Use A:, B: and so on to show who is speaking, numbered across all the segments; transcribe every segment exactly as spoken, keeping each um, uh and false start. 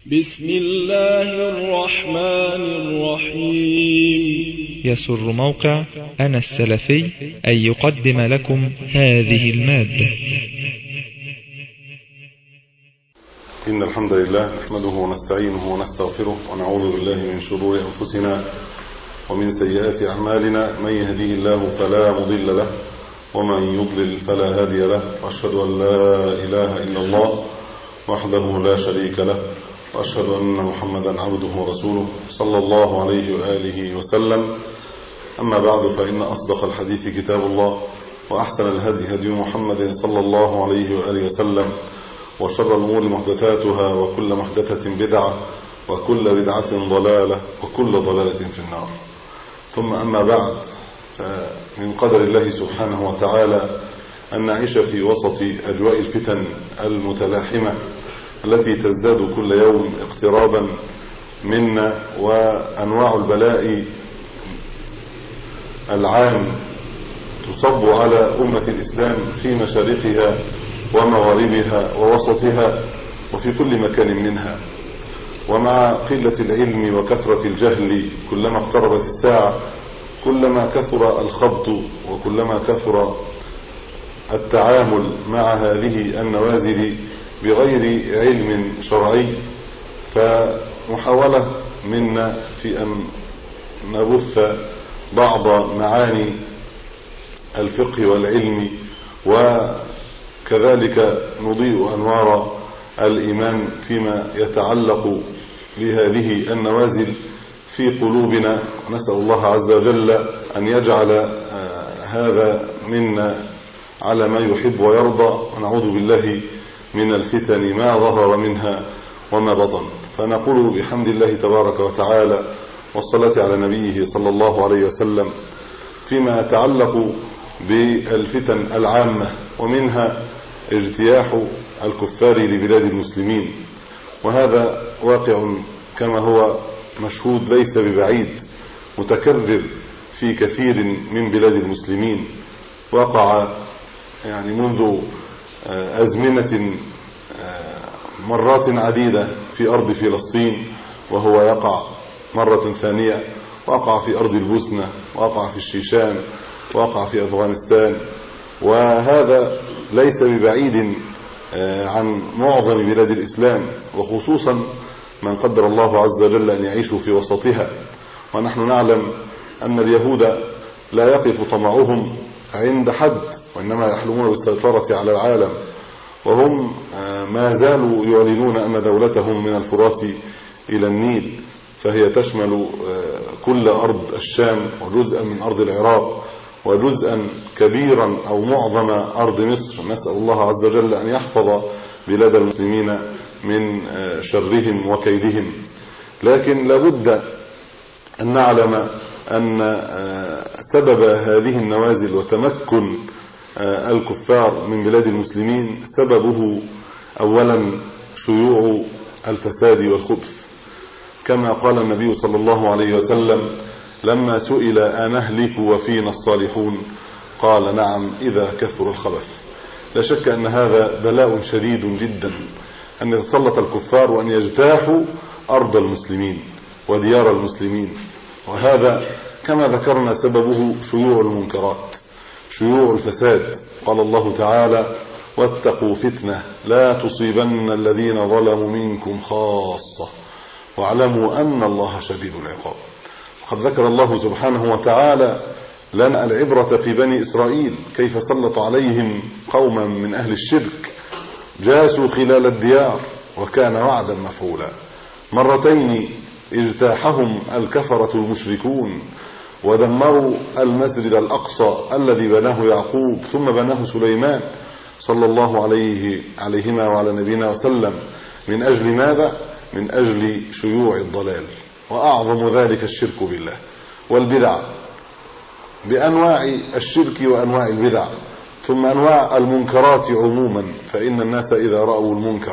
A: بسم الله الرحمن الرحيم.
B: يسر موقع أنا السلفي أن يقدم لكم هذه المادة.
C: إن الحمد لله نحمده ونستعينه ونستغفره ونعوذ بالله من شرور أنفسنا ومن سيئات أعمالنا. من يهديه الله فلا مضل له ومن يضلل فلا هادي له، وأشهد أن لا إله إلا الله وحده لا شريك له، وأشهد أن محمدا عبده ورسوله صلى الله عليه وآله وسلم. أما بعد، فإن أصدق الحديث كتاب الله، وأحسن الهدي هدي محمد صلى الله عليه وآله وسلم، وشر الأمور محدثاتها، وكل محدثة بدعة، وكل بدعة ضلالة، وكل ضلالة في النار. ثم أما بعد، فمن قدر الله سبحانه وتعالى أن نعيش في وسط أجواء الفتن المتلاحمة التي تزداد كل يوم اقترابا منا، وأنواع البلاء العام تصب على أمة الإسلام في مشارقها ومغاربها ووسطها وفي كل مكان منها. ومع قلة العلم وكثرة الجهل، كلما اقتربت الساعة كلما كثر الخبط، وكلما كثر التعامل مع هذه النوازل بغير علم شرعي. فمحاولة منا في أن نبث بعض معاني الفقه والعلم، وكذلك نضيء أنوار الإيمان فيما يتعلق بهذه النوازل في قلوبنا. نسأل الله عز وجل أن يجعل هذا منا على ما يحب ويرضى، ونعوذ بالله من الفتن ما ظهر منها وما بطن. فنقول بحمد الله تبارك وتعالى والصلاة على نبيه صلى الله عليه وسلم فيما يتعلق بالفتن العامة، ومنها اجتياح الكفار لبلاد المسلمين. وهذا واقع كما هو مشهود ليس ببعيد، متكرر في كثير من بلاد المسلمين. وقع يعني منذ أزمنة مرات عديدة في أرض فلسطين، وهو يقع مرة ثانية، وقع في أرض البوسنة، وقع في الشيشان، وقع في أفغانستان. وهذا ليس ببعيد عن معظم بلاد الإسلام، وخصوصا من قدر الله عز وجل أن يعيشوا في وسطها. ونحن نعلم أن اليهود لا يقف طمعهم عند حد، وإنما يحلمون بالسيطرة على العالم، وهم ما زالوا يعلنون أن دولتهم من الفرات إلى النيل، فهي تشمل كل أرض الشام، وجزءا من أرض العراق، وجزءا كبيرا أو معظم أرض مصر. نسأل الله عز وجل أن يحفظ بلاد المسلمين من شرهم وكيدهم. لكن لابد أن نعلم أن سبب هذه النوازل وتمكن الكفار من بلاد المسلمين سببه أولا شيوع الفساد والخبث، كما قال النبي صلى الله عليه وسلم لما سئل أنهلك وفينا الصالحون قال نعم إذا كثر الخبث. لا شك أن هذا بلاء شديد جدا، أن يتسلط الكفار وأن يجتاحوا أرض المسلمين وديار المسلمين. وهذا كما ذكرنا سببه شيوع المنكرات، شيوع الفساد. قال الله تعالى واتقوا فتنة لا تصيبن الذين ظلموا منكم خاصة واعلموا أن الله شديد العقاب. وقد ذكر الله سبحانه وتعالى لنا العبرة في بني إسرائيل، كيف سلط عليهم قوما من أهل الشرك جاسوا خلال الديار، وكان وعدا مفعولا. مرتين اجتاحهم الكفرة المشركون ودمروا المسجد الأقصى الذي بناه يعقوب ثم بناه سليمان صلى الله عليه عليهما وعلى نبينا وسلم. من أجل ماذا؟ من أجل شيوع الضلال، وأعظم ذلك الشرك بالله والبدع بأنواع الشرك وأنواع البدع، ثم أنواع المنكرات عموما. فإن الناس إذا رأوا المنكر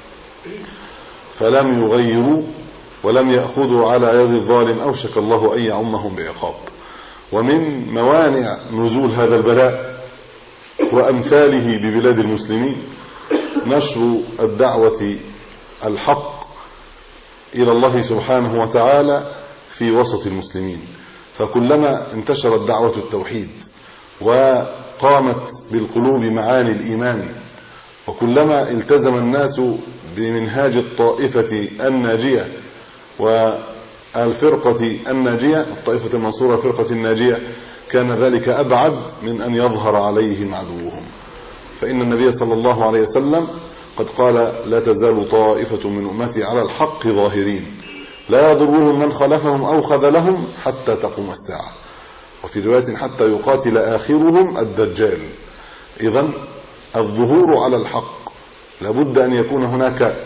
C: فلم يغيروا ولم يأخذوا على يد الظالم أوشك الله أن يعمهم بعقاب. ومن موانع نزول هذا البلاء وأمثاله ببلاد المسلمين نشر الدعوة الحق إلى الله سبحانه وتعالى في وسط المسلمين. فكلما انتشرت دعوة التوحيد وقامت بالقلوب معاني الإيمان، وكلما التزم الناس بمنهاج الطائفة الناجية والفرقة الناجية، الطائفة المنصورة الفرقة الناجية، كان ذلك أبعد من أن يظهر عليهم عدوهم. فإن النبي صلى الله عليه وسلم قد قال: لا تزال طائفة من أمتي على الحق ظاهرين لا يضرهم من خلفهم أو خذلهم حتى تقوم الساعة. وفي رواية: حتى يقاتل آخرهم الدجال. إذن الظهور على الحق لابد أن يكون هناك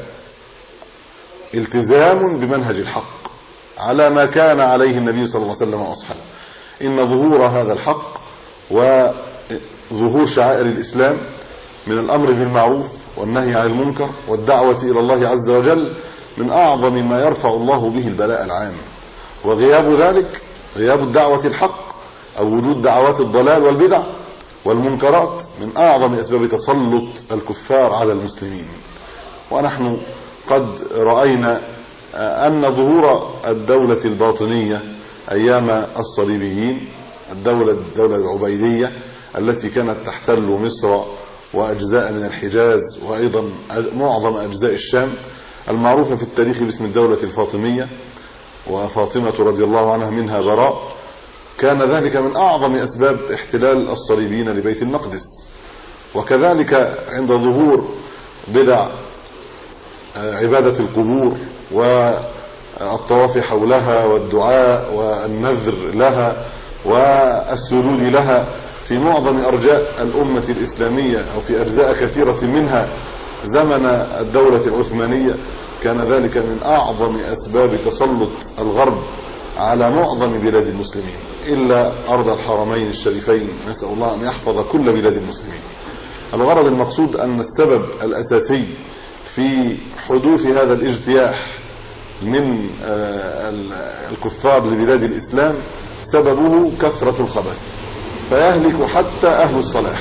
C: التزام بمنهج الحق على ما كان عليه النبي صلى الله عليه وسلم وأصحابه. إن ظهور هذا الحق وظهور شعائر الإسلام من الأمر بالمعروف والنهي عن المنكر والدعوة إلى الله عز وجل من أعظم ما يرفع الله به البلاء العام. وغياب ذلك، غياب الدعوة الحق أو وجود دعوات الضلال والبدع والمنكرات، من أعظم أسباب تسلط الكفار على المسلمين. ونحن قد رأينا أن ظهور الدولة الباطنية أيام الصليبيين، الدولة الدولة العبيدية التي كانت تحتل مصر وأجزاء من الحجاز وأيضا معظم أجزاء الشام، المعروفة في التاريخ باسم الدولة الفاطمية، وفاطمة رضي الله عنها منها براء، كان ذلك من أعظم أسباب احتلال الصليبيين لبيت المقدس. وكذلك عند ظهور بدع عبادة القبور والطواف حولها والدعاء والنذر لها والسجود لها في معظم أرجاء الأمة الإسلامية أو في أجزاء كثيرة منها زمن الدولة العثمانية، كان ذلك من أعظم أسباب تسلط الغرب على معظم بلاد المسلمين إلا أرض الحرمين الشريفين، نسأل الله أن يحفظ كل بلاد المسلمين. الغرض المقصود أن السبب الأساسي في حدوث هذا الاجتياح من الكفار لبلاد الإسلام سببه كثرة الخبث، فيهلك حتى أهل الصلاح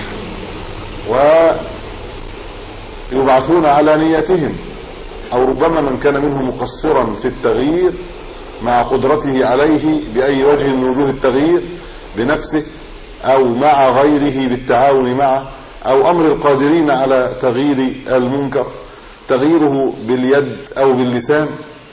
C: ويبعثون على نيتهم، أو ربما من كان منهم مقصرا في التغيير مع قدرته عليه بأي وجه من وجوه التغيير بنفسه أو مع غيره بالتعاون معه، أو أمر القادرين على تغيير المنكر، تغييره باليد أو باللسان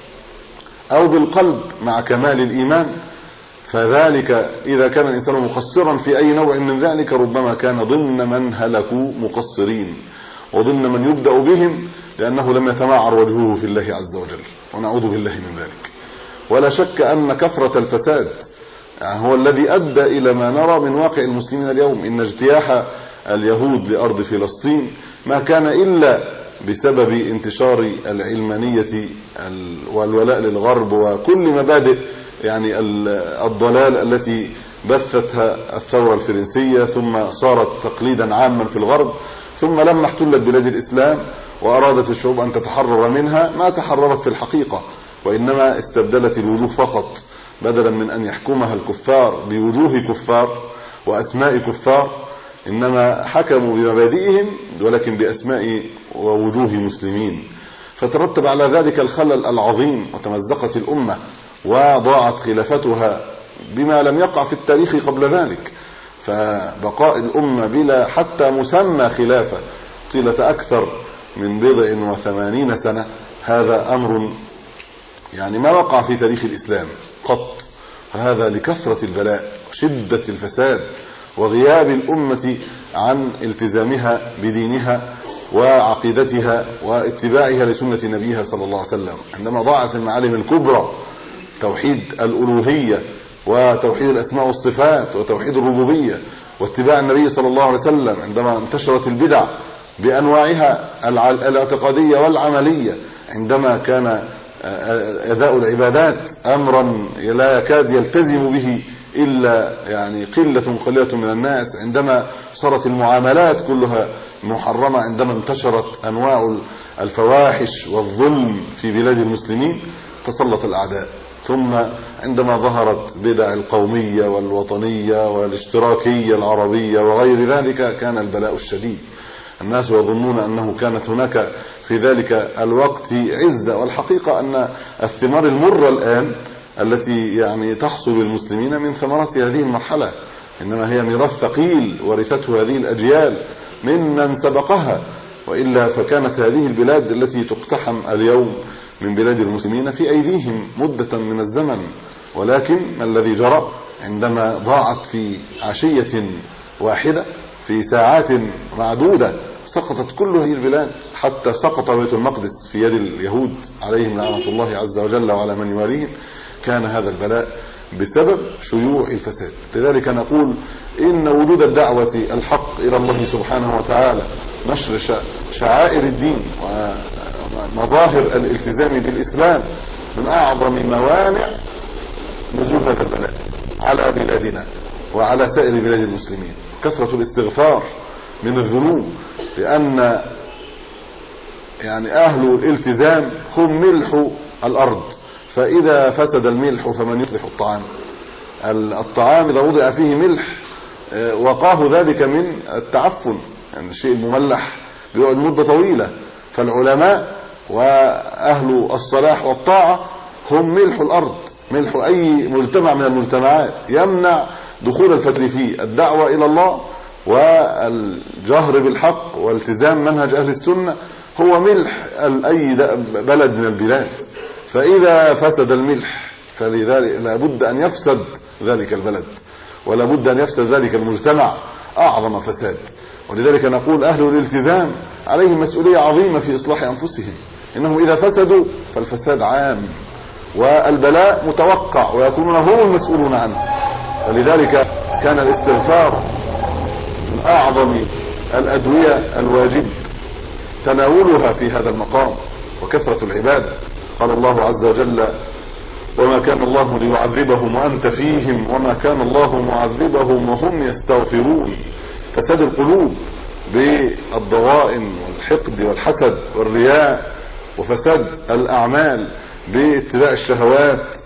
C: أو بالقلب مع كمال الإيمان. فذلك إذا كان الإنسان مقصرا في أي نوع من ذلك ربما كان ضمن من هلكوا مقصرين وضمن من يبدأ بهم، لأنه لم يتمعر وجهه في الله عز وجل، ونعوذ بالله من ذلك. ولا شك أن كثرة الفساد هو الذي أدى إلى ما نرى من واقع المسلمين اليوم. إن اجتياح اليهود لأرض فلسطين ما كان إلا بسبب انتشار العلمانية والولاء للغرب وكل مبادئ يعني الضلال التي بثتها الثورة الفرنسية، ثم صارت تقليدا عاما في الغرب، ثم لما احتلت بلاد الإسلام وأرادت الشعوب أن تتحرر منها ما تحررت في الحقيقة، وإنما استبدلت الوجوه فقط، بدلا من أن يحكمها الكفار بوجوه كفار وأسماء كفار، إنما حكموا بمبادئهم ولكن بأسماء ووجوه مسلمين. فترتب على ذلك الخلل العظيم، وتمزقت الأمة وضاعت خلافتها بما لم يقع في التاريخ قبل ذلك. فبقاء الأمة بلا حتى مسمى خلافة طيلة أكثر من بضع وثمانين سنة هذا أمر يعني ما وقع في تاريخ الإسلام قط. فهذا لكثرة البلاء وشدة الفساد وغياب الأمة عن التزامها بدينها وعقيدتها واتباعها لسنة نبيها صلى الله عليه وسلم. عندما ضاعت المعالم الكبرى، توحيد الألوهية وتوحيد الأسماء والصفات وتوحيد الربوبية واتباع النبي صلى الله عليه وسلم، عندما انتشرت البدع بأنواعها الاعتقادية والعملية، عندما كان أداء العبادات أمرا لا يكاد يلتزم به إلا يعني قلة قليلة من الناس، عندما صارت المعاملات كلها محرمة، عندما انتشرت أنواع الفواحش والظلم في بلاد المسلمين تسلط الأعداء. ثم عندما ظهرت بدع القومية والوطنية والاشتراكية العربية وغير ذلك كان البلاء الشديد. الناس يظنون أنه كانت هناك في ذلك الوقت عزة، والحقيقة أن الثمار المرة الآن التي يعني تحصل للمسلمين من ثمرات هذه المرحلة إنما هي ميراث ثقيل ورثته هذه الأجيال ممن سبقها، وإلا فكانت هذه البلاد التي تقتحم اليوم من بلاد المسلمين في أيديهم مدة من الزمن، ولكن ما الذي جرى عندما ضاعت في عشية واحدة في ساعات معدودة سقطت كل هذه البلاد، حتى سقط بيت المقدس في يد اليهود عليهم لعنة الله عز وجل وعلى من يواليهم. كان هذا البلاء بسبب شيوع الفساد. لذلك نقول إن وجود الدعوة الحق إلى الله سبحانه وتعالى، نشر شعائر الدين ومظاهر الالتزام بالإسلام من أعظم موانع نزول هذا البلاء على بلادنا وعلى سائر بلاد المسلمين. كثرة الاستغفار من الذنوب، لأن يعني أهل الالتزام هم ملح الأرض، فإذا فسد الملح فمن يصلح الطعام. الطعام إذا وضع فيه ملح وقاه ذلك من التعفن، يعني الشيء المملح بيقعد مدة طويلة. فالعلماء وأهل الصلاح والطاعة هم ملح الأرض، ملح أي مجتمع من المجتمعات، يمنع دخول الفساد فيه. الدعوة إلى الله والجهر بالحق والتزام منهج أهل السنة هو ملح أي بلد من البلاد. فإذا فسد الملح فلذلك لابد أن يفسد ذلك البلد، ولابد أن يفسد ذلك المجتمع أعظم فساد. ولذلك نقول أهل الالتزام عليهم مسؤولية عظيمة في إصلاح أنفسهم، إنهم إذا فسدوا فالفساد عام والبلاء متوقع ويكونون هم المسؤولون عنه. ولذلك كان الاستغفار من أعظم الأدوية الواجب تناولها في هذا المقام، وكثرة العبادة. قال الله عز وجل: وما كان الله ليعذبهم وأنت فيهم وما كان الله معذبهم وهم يستغفرون. فساد القلوب بالضغائن والحقد والحسد والرياء، وفساد الأعمال باتباع الشهوات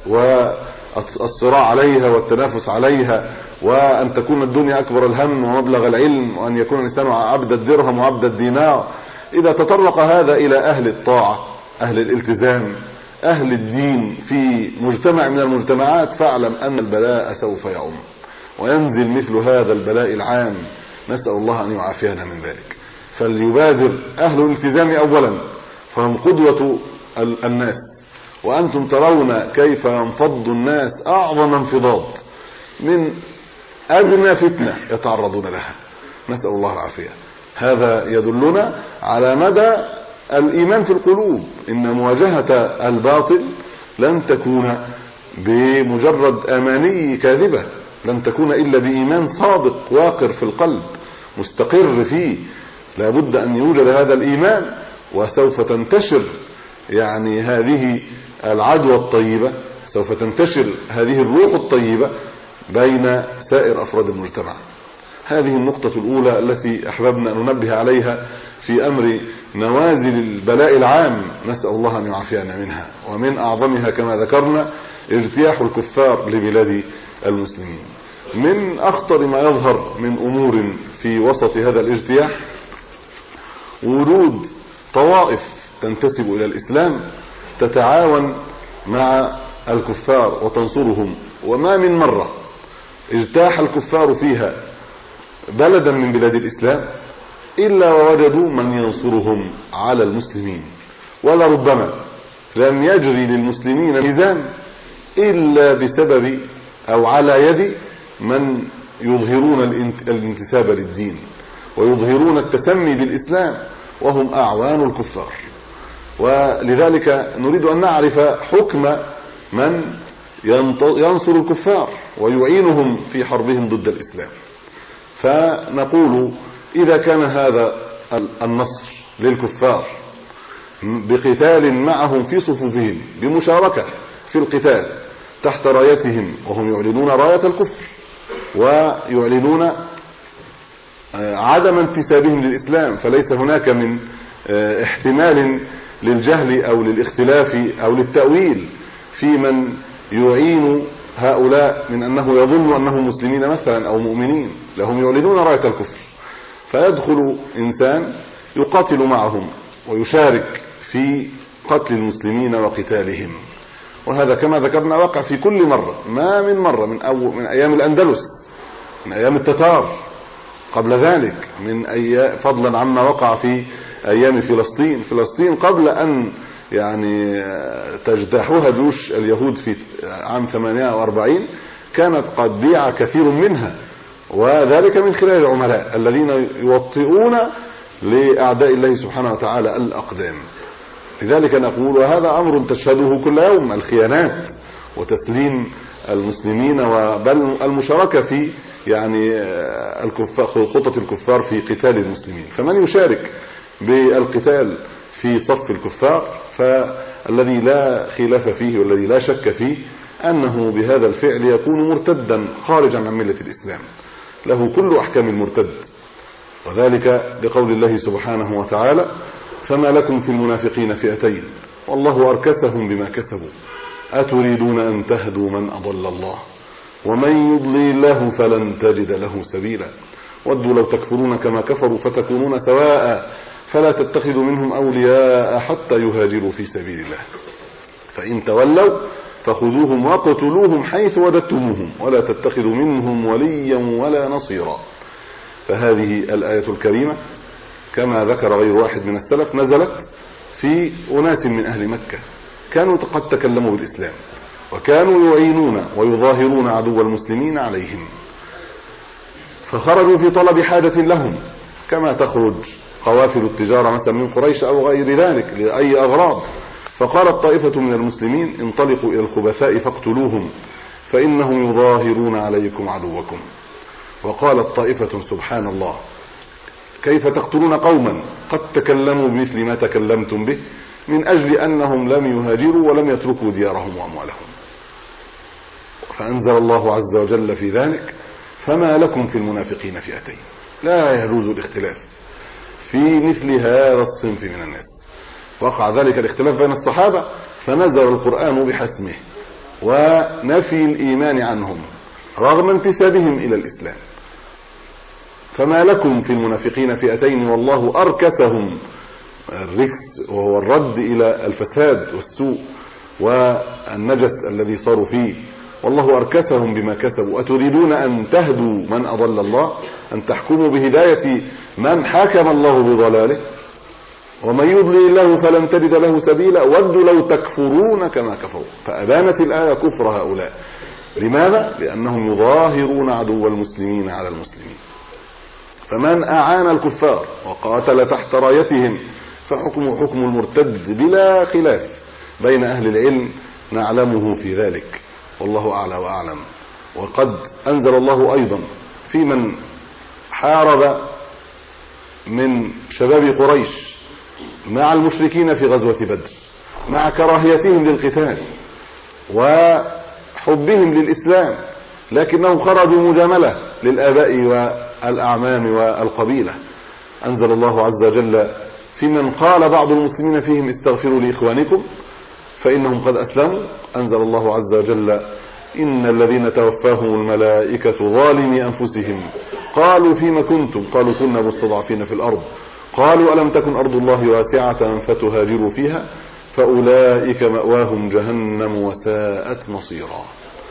C: والصراع عليها والتنافس عليها، وأن تكون الدنيا أكبر الهم ومبلغ العلم، وأن يكون الإنسان عبد الدرهم وعبد الدينار. إذا تطرق هذا إلى أهل الطاعة، أهل الالتزام، أهل الدين في مجتمع من المجتمعات، فاعلم أن البلاء سوف يعم وينزل مثل هذا البلاء العام. نسأل الله أن يعافينا من ذلك. فليبادر أهل الالتزام أولا، فهم قدوة الناس، وأنتم ترون كيف ينفض الناس أعظم انفضاض من أدنى فتنة يتعرضون لها. نسأل الله العافية. هذا يدلنا على مدى الإيمان في القلوب، إن مواجهة الباطل لن تكون بمجرد أماني كاذبة، لن تكون إلا بإيمان صادق واقر في القلب مستقر فيه. لابد أن يوجد هذا الإيمان، وسوف تنتشر يعني هذه العدوى الطيبة، سوف تنتشر هذه الروح الطيبة بين سائر أفراد المجتمع. هذه النقطة الأولى التي أحببنا أن ننبه عليها في أمر نوازل البلاء العام، نسأل الله أن يعافينا منها. ومن أعظمها كما ذكرنا اجتياح الكفار لبلاد المسلمين. من أخطر ما يظهر من أمور في وسط هذا الاجتياح وجود طوائف تنتسب إلى الإسلام تتعاون مع الكفار وتنصرهم، وما من مرة اجتاح الكفار فيها بلدا من بلاد الإسلام إلا ووجدوا من ينصرهم على المسلمين، ولربما لم يجري للمسلمين ميزان إلا بسبب أو على يد من يظهرون الانتساب للدين ويظهرون التسمي بالإسلام، وهم أعوان الكفار. ولذلك نريد أن نعرف حكم من ينصر الكفار ويعينهم في حربهم ضد الإسلام. فنقول إذا كان هذا النصر للكفار بقتال معهم في صفوفهم، بمشاركة في القتال تحت رايتهم، وهم يعلنون راية الكفر ويعلنون عدم انتسابهم للإسلام، فليس هناك من احتمال للجهل أو للاختلاف أو للتأويل في من يعين هؤلاء من أنه يظن أنهم مسلمين مثلا أو مؤمنين. لهم يعلنون راية الكفر فيدخل إنسان يقاتل معهم ويشارك في قتل المسلمين وقتالهم. وهذا كما ذكرنا وقع في كل مرة، ما من مرة من, أول من أيام الأندلس، من أيام التتار، قبل ذلك من أيام، فضلا عما وقع في أيام فلسطين. فلسطين قبل أن يعني تجتاحها جيوش اليهود في عام ثمانية وأربعين كانت قد بيع كثير منها، وذلك من خلال العملاء الذين يوطئون لأعداء الله سبحانه وتعالى الأقدام. لذلك نقول وهذا أمر تشهده كل يوم، الخيانات وتسليم المسلمين، وبل المشاركة في يعني الكفار، خطة الكفار في قتال المسلمين. فمن يشارك بالقتال في صف الكفار فالذي لا خلاف فيه والذي لا شك فيه أنه بهذا الفعل يكون مرتدا خارجا عن ملة الإسلام، له كل أحكام المرتد. وذلك لقول الله سبحانه وتعالى: فما لكم في المنافقين فئتين والله أركسهم بما كسبوا أتريدون أن تهدوا من أضل الله ومن يضلل الله فلن تجد له سبيلا ودوا لو تكفرون كما كفروا فتكونون سواء فلا تتخذوا منهم أولياء حتى يهاجروا في سبيل الله فإن تولوا فخذوهم وقتلوهم حيث وجدتموهم ولا تتخذوا منهم وليا ولا نصيرا. فهذه الآية الكريمة كما ذكر غير واحد من السلف نزلت في أناس من أهل مكة كانوا قد تكلموا بالإسلام وكانوا يعينون ويظاهرون عدو المسلمين عليهم، فخرجوا في طلب حاجة لهم كما تخرج قوافل التجارة مثلا من قريش أو غير ذلك لأي أغراض. فقالت طائفة من المسلمين: انطلقوا إلى الخبثاء فاقتلوهم فإنهم يظاهرون عليكم عدوكم. وقالت طائفة: سبحان الله، كيف تقتلون قوما قد تكلموا بمثل ما تكلمتم به من أجل أنهم لم يهاجروا ولم يتركوا ديارهم وأموالهم. فأنزل الله عز وجل في ذلك: فما لكم في المنافقين فئتين. لا يجوز الاختلاف في مثل هذا الصنف من الناس. وقع ذلك الاختلاف بين الصحابة فنزل القرآن بحسمه ونفي الإيمان عنهم رغم انتسابهم إلى الإسلام. فما لكم في المنافقين فئتين والله أركسهم، الركس وهو الرد إلى الفساد والسوء والنجس الذي صاروا فيه، والله أركسهم بما كسبوا أتريدون أن تهدوا من أضل الله، أن تحكموا بهداية من حكم الله بضلاله، ومن يضلل الله فلن تجد له سبيلا ودوا لو تكفرون كما كفروا. فأبانت الآية كفر هؤلاء. لماذا؟ لأنهم يظاهرون عدو المسلمين على المسلمين. فمن أعان الكفار وقاتل تحت رايتهم فحكم حكم المرتد بلا خلاف بين أهل العلم، نعلمه في ذلك والله أعلى وأعلم. وقد أنزل الله أيضا في من حارب من شباب قريش مع المشركين في غزوة بدر مع كراهيتهم للقتال وحبهم للإسلام، لكنهم خرجوا مجاملة للآباء والأعمام والقبيلة. أنزل الله عز وجل في من قال بعض المسلمين فيهم: استغفروا لإخوانكم فإنهم قد أسلموا. أنزل الله عز وجل: إن الذين توفاهم الملائكة ظالمي أنفسهم قالوا فيما كنتم قالوا كنا مستضعفين في الأرض قالوا ألم تكن أرض الله واسعة فتهاجروا فيها فأولئك مأواهم جهنم وساءت مصيرا.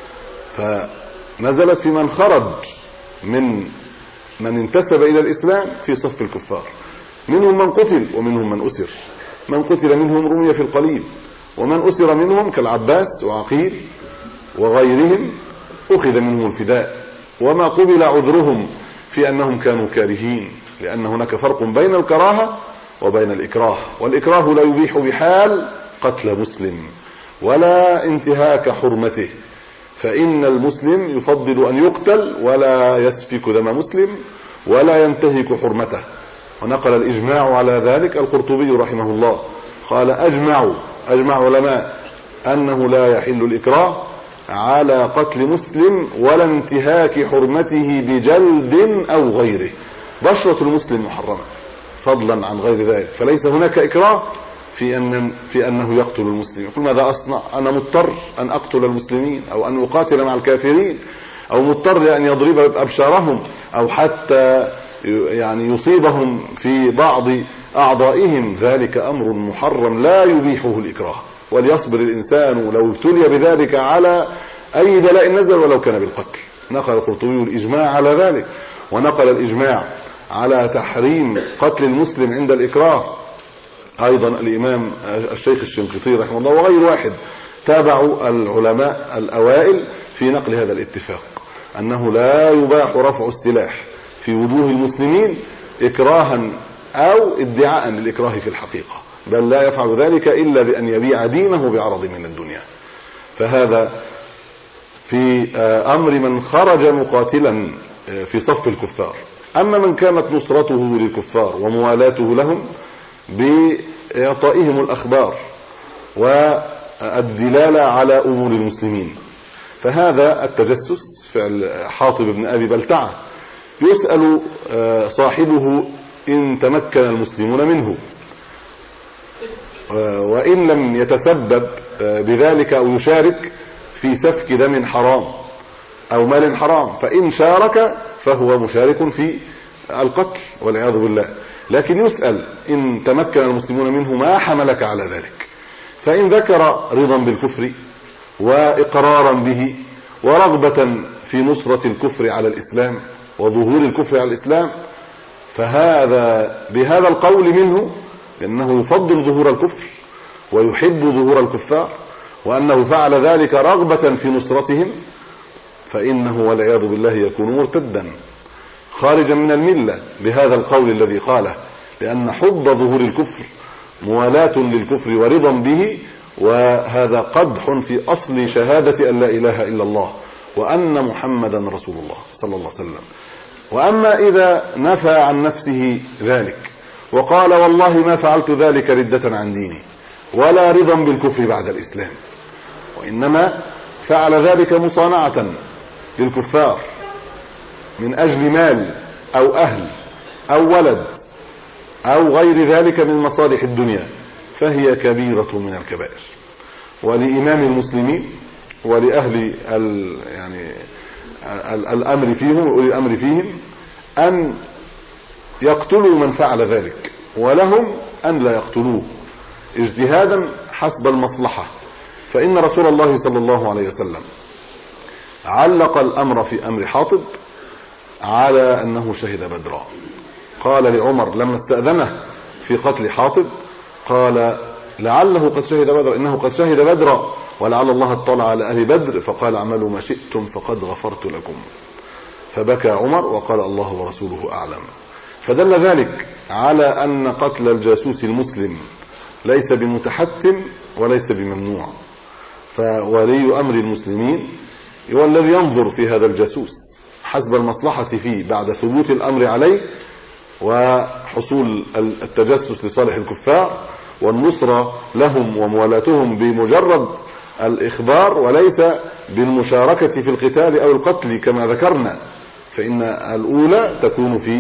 C: فنزلت في من خرج من من انتسب إلى الإسلام في صف الكفار، منهم من قتل ومنهم من أسر. من قتل منهم رمي في القليل، ومن أسر منهم كالعباس وعقيل وغيرهم أخذ منهم الفداء، وما قبل عذرهم في أنهم كانوا كارهين، لأن هناك فرق بين الكراهة وبين الإكراه، والإكراه لا يبيح بحال قتل مسلم ولا انتهاك حرمته، فإن المسلم يفضل أن يقتل ولا يسفك دم مسلم ولا ينتهك حرمته. ونقل الإجماع على ذلك القرطبي رحمه الله، قال: أجمعوا أجمع علماء أنه لا يحل الإكراه على قتل مسلم ولا انتهاك حرمته بجلد أو غيره. بشرة المسلم محرمة فضلا عن غير ذلك، فليس هناك إكراه في أن في أنه يقتل المسلم. يقول: ماذا أصنع؟ أنا مضطر أن أقتل المسلمين أو أن أقاتل مع الكافرين، أو مضطر أن يضرب أبشارهم، أو حتى يعني يصيبهم في بعض أعضائهم، ذلك أمر محرم لا يبيحه الإكراه، وليصبر الإنسان لو ابتلي بذلك على أي بلاء نزل ولو كان بالقتل. نقل القرطبي الإجماع على ذلك، ونقل الإجماع على تحريم قتل المسلم عند الإكراه أيضا الإمام الشيخ الشنقيطي رحمه الله وغير واحد تابعوا العلماء الأوائل في نقل هذا الاتفاق، أنه لا يباح رفع السلاح في وجوه المسلمين إكراها أو ادعاء للإكراه في الحقيقة، بل لا يفعل ذلك إلا بأن يبيع دينه بعرض من الدنيا. فهذا في أمر من خرج مقاتلا في صف الكفار. أما من كانت نصرته للكفار وموالاته لهم بإعطائهم الأخبار والدلالة على أمور المسلمين، فهذا التجسس فعل حاطب بن أبي بلتعة يسأل صاحبه إن تمكن المسلمون منه، وإن لم يتسبب بذلك أو يشارك في سفك دم حرام أو مال حرام، فإن شارك فهو مشارك في القتل والعياذ بالله. لكن يسأل إن تمكن المسلمون منه ما حملك على ذلك، فإن ذكر رضا بالكفر وإقرارا به ورغبة في نصرة الكفر على الإسلام وظهور الكفر على الإسلام، فهذا بهذا القول منه لأنه يفضل ظهور الكفر ويحب ظهور الكفار، وأنه فعل ذلك رغبة في نصرتهم، فإنه والعياذ بالله يكون مرتدا خارجا من الملة بهذا القول الذي قاله، لأن حب ظهور الكفر موالاة للكفر ورضا به، وهذا قدح في أصل شهادة أن لا إله إلا الله وأن محمدا رسول الله صلى الله عليه وسلم. وأما إذا نفى عن نفسه ذلك وقال والله ما فعلت ذلك ردة عن ديني ولا رضا بالكفر بعد الإسلام، وإنما فعل ذلك مصانعة للكفار من أجل مال أو أهل أو ولد أو غير ذلك من مصالح الدنيا، فهي كبيرة من الكبائر. ولإمام المسلمين ولأهل ال يعني ال الأمر فيهم وأولي الأمر فيهم أن يقتلوا من فعل ذلك، ولهم أن لا يقتلوه اجتهادا حسب المصلحة. فإن رسول الله صلى الله عليه وسلم علق الأمر في أمر حاطب على أنه شهد بدرا. قال لعمر لما استأذنه في قتل حاطب، قال لعله قد شهد بدرا، إنه قد شهد بدرا ولعل الله اطلع على أهل بدر فقال اعملوا ما شئتم فقد غفرت لكم. فبكى عمر وقال الله ورسوله أعلم. فدل ذلك على أن قتل الجاسوس المسلم ليس بمتحتم وليس بممنوع، فولي أمر المسلمين هو الذي ينظر في هذا الجاسوس حسب المصلحة فيه بعد ثبوت الأمر عليه وحصول التجسس لصالح الكفار والنصرة لهم وموالاتهم بمجرد الإخبار وليس بالمشاركة في القتال أو القتل كما ذكرنا، فإن الأولى تكون في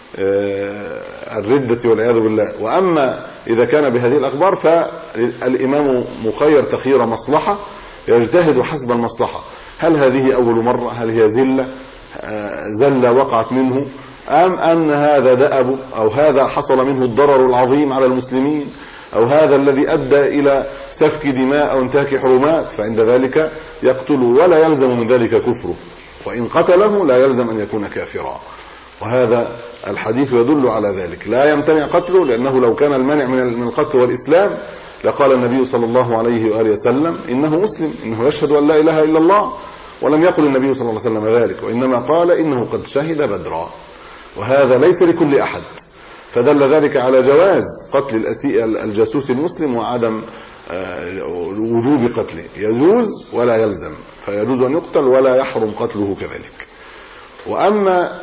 C: الردة والعياذ بالله. وأما إذا كان بهذه الأخبار فالإمام مخير تخير مصلحة، يجتهد حسب المصلحة، هل هذه أول مرة، هل هي زلة زلة وقعت منه، أم أن هذا دأب أو هذا حصل منه الضرر العظيم على المسلمين، أو هذا الذي أدى إلى سفك دماء أو انتهاك حرمات، فعند ذلك يقتله ولا يلزم من ذلك كفره، وإن قتله لا يلزم أن يكون كافرا. وهذا الحديث يدل على ذلك، لا يمتنع قتله، لأنه لو كان المانع من القتل والإسلام لقال النبي صلى الله عليه وآله وسلم إنه مسلم، إنه يشهد أن لا إله إلا الله، ولم يقل النبي صلى الله عليه وسلم ذلك، وإنما قال إنه قد شهد بدرا، وهذا ليس لكل أحد. فدل ذلك على جواز قتل الجاسوس المسلم وعدم وجوب قتله، يجوز ولا يلزم، فيجوز أن يقتل ولا يحرم قتله كذلك. وأما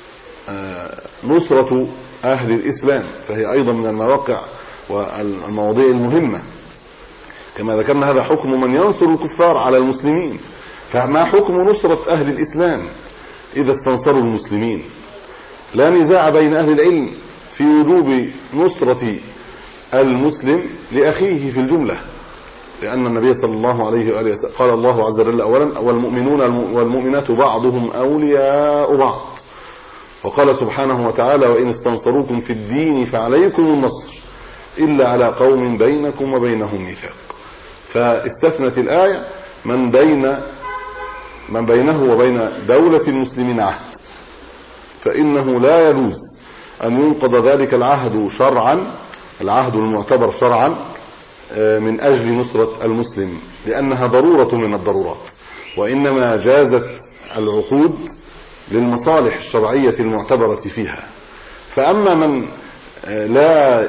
C: نصرة أهل الإسلام فهي أيضا من المواقع والمواضيع المهمة، كما ذكرنا هذا حكم من ينصر الكفار على المسلمين، فما حكم نصرة أهل الإسلام إذا استنصروا المسلمين؟ لا نزاع بين أهل العلم في وجوب نصرة المسلم لأخيه في الجملة، لأن النبي صلى الله عليه وآله وسلم قال الله عز وجل أولا والمؤمنون والمؤمنات بعضهم أولياء بعض، وقال سبحانه وتعالى: وإن استنصروكم في الدين فعليكم النصر إلا على قوم بينكم وبينهم ميثاق. فاستثنت الآية من بين من بينه وبين دولة المسلمين عهد، فإنه لا يجوز أن ينقض ذلك العهد شرعا، العهد المعتبر شرعا، من أجل نصرة المسلم، لأنها ضرورة من الضرورات، وإنما جازت العقود للمصالح الشرعية المعتبرة فيها. فأما من لا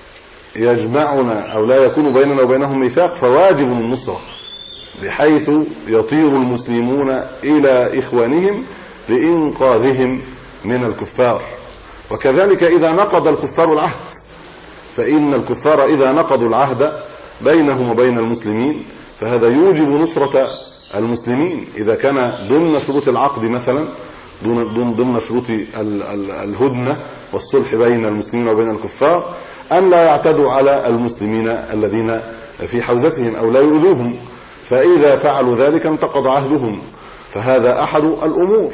C: يجمعنا أو لا يكون بيننا وبينهم ميثاق فواجب النصرة، بحيث يطير المسلمون إلى إخوانهم لإنقاذهم من الكفار. وكذلك إذا نقض الكفار العهد، فإن الكفار إذا نقضوا العهد بينهم وبين المسلمين فهذا يوجب نصرة المسلمين، إذا كان ضمن شروط العقد مثلا، ضمن شروط الهدنة والصلح بين المسلمين وبين الكفار، أن لا يعتدوا على المسلمين الذين في حوزتهم أو لا يؤذوهم، فإذا فعلوا ذلك انتقض عهدهم. فهذا أحد الأمور.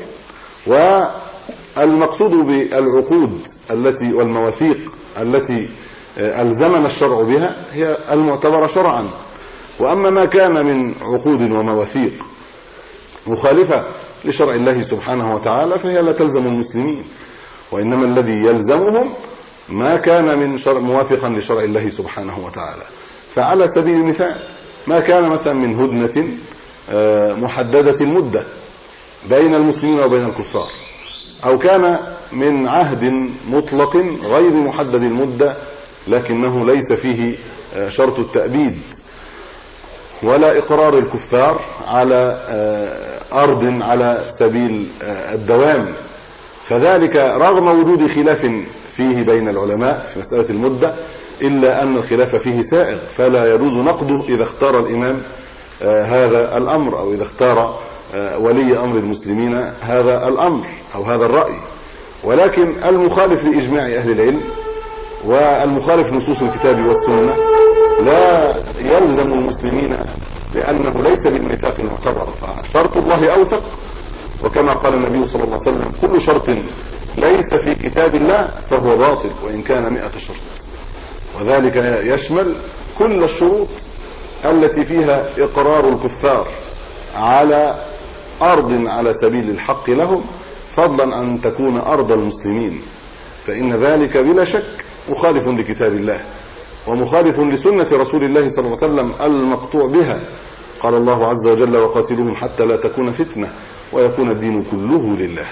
C: والمقصود بالعقود التي والمواثيق التي ألزمنا الشرع بها هي المعتبرة شرعا. وأما ما كان من عقود ومواثيق مخالفة لشرع الله سبحانه وتعالى فهي لا تلزم المسلمين، وإنما الذي يلزمهم ما كان من شرع موافقا لشرع الله سبحانه وتعالى. فعلى سبيل المثال ما كان مثلا من هدنة محددة المدة بين المسلمين وبين الكفار، أو كان من عهد مطلق غير محدد المدة لكنه ليس فيه شرط التأبيد ولا إقرار الكفار على أرض على سبيل الدوام، فذلك رغم وجود خلاف فيه بين العلماء في مسألة المدة، إلا أن الخلاف فيه سائغ، فلا يجوز نقضه إذا اختار الإمام هذا الأمر، أو إذا اختار ولي أمر المسلمين هذا الأمر أو هذا الرأي. ولكن المخالف لإجماع أهل العلم والمخالف نصوص الكتاب والسنة لا يلزم المسلمين، لأنه ليس بالميثاق المعتبر، فشرط الله أوثق. وكما قال النبي صلى الله عليه وسلم: كل شرط ليس في كتاب الله فهو باطل وإن كان مئة شرط. وذلك يشمل كل الشروط التي فيها إقرار الكفار على أرض على سبيل الحق لهم، فضلا أن تكون أرض المسلمين، فإن ذلك بلا شك مخالف لكتاب الله ومخالف لسنة رسول الله صلى الله عليه وسلم المقطوع بها. قال الله عز وجل: وقاتلوهم حتى لا تكون فتنة ويكون الدين كله لله.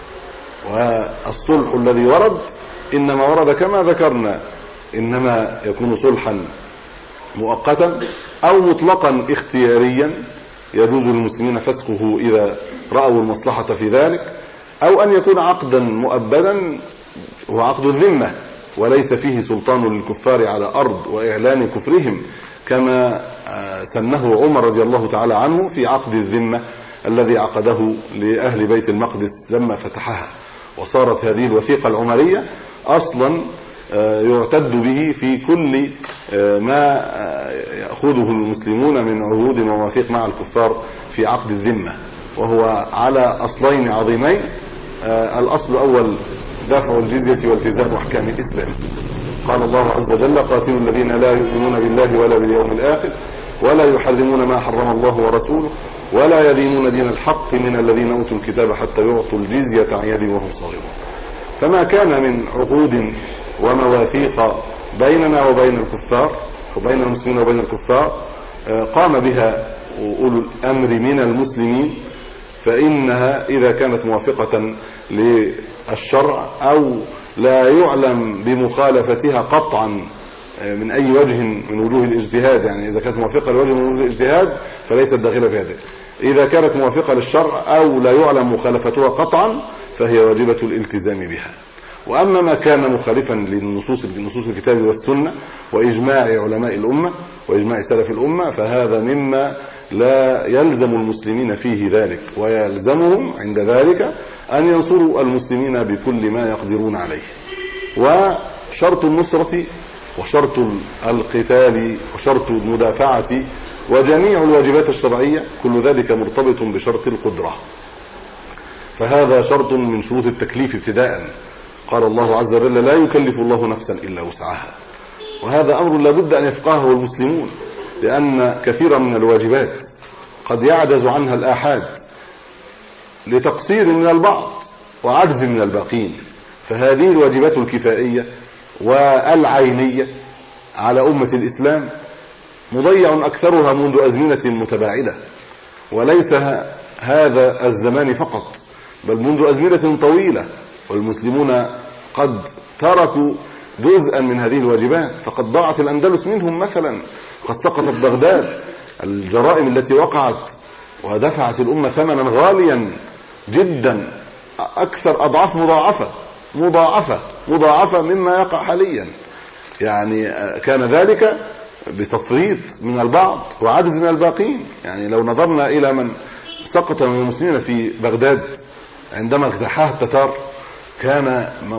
C: والصلح الذي ورد إنما ورد كما ذكرنا، إنما يكون صلحا مؤقتا أو مطلقا اختياريا يجوز للمسلمين فسخه إذا رأوا المصلحة في ذلك، أو أن يكون عقدا مؤبدا هو عقد الذمة وليس فيه سلطان للكفار على أرض وإعلان كفرهم، كما سنه عمر رضي الله تعالى عنه في عقد الذمة الذي عقده لأهل بيت المقدس لما فتحها، وصارت هذه الوثيقة العمرية أصلا يعتد به في كل ما يأخذه المسلمون من عهود ومواثيق مع الكفار في عقد الذمة، وهو على أصلين عظيمين. الأصل الأول دافع الجزية والتزام أحكام الإسلام. قال الله عز وجل: قاتلوا الذين لا يؤمنون بالله ولا باليوم الآخر ولا يحرمون ما حرم الله ورسوله ولا يدينون دين الحق من الذين أوتوا الكتاب حتى يعطوا الجزية عن يد وهم صاغرون. فما كان من عقود ومواثيق بيننا وبين الكفار وبين المسلمين وبين الكفار قام بها أولو الأمر من المسلمين، فإنها إذا كانت موافقة للشرع أو لا يعلم بمخالفتها قطعا من أي وجه من وجوه الاجتهاد، يعني إذا كانت موافقة لوجه من وجوه الاجتهاد فليست داخلة في هذا. إذا كانت موافقة للشرع أو لا يعلم مخالفتها قطعا فهي واجبة الالتزام بها. وأما ما كان مخالفا للنصوص نصوص الكتاب والسنة وإجماع علماء الأمة وإجماع سلف الأمة فهذا مما لا يلزم المسلمين فيه ذلك، ويلزمهم عند ذلك أن ينصروا المسلمين بكل ما يقدرون عليه. وشرط النصرة وشرط القتال وشرط المدافعة وجميع الواجبات الشرعية كل ذلك مرتبط بشرط القدرة. فهذا شرط من شروط التكليف ابتداء. قال الله عز وجل: لا يكلف الله نفسا إلا وسعها. وهذا أمر لا بد أن يفقهه المسلمون، لأن كثيرا من الواجبات قد يعجز عنها الآحاد لتقصير من البعض وعجز من الباقين. فهذه الواجبات الكفائية والعينية على أمة الإسلام مضيع أكثرها منذ أزمنة متباعدة، وليس هذا الزمان فقط، بل منذ أزمنة طويلة، والمسلمون قد تركوا جزءا من هذه الواجبات. فقد ضاعت الأندلس منهم مثلا، قد سقطت بغداد. الجرائم التي وقعت ودفعت الأمة ثمنا غاليا جدا، أكثر أضعاف مضاعفة مضاعفة مضاعفة مما يقع حاليا. يعني كان ذلك بتفريط من البعض وعجز من الباقين. يعني لو نظرنا إلى من سقط من المسلمين في بغداد عندما اجتاحها التتار، كان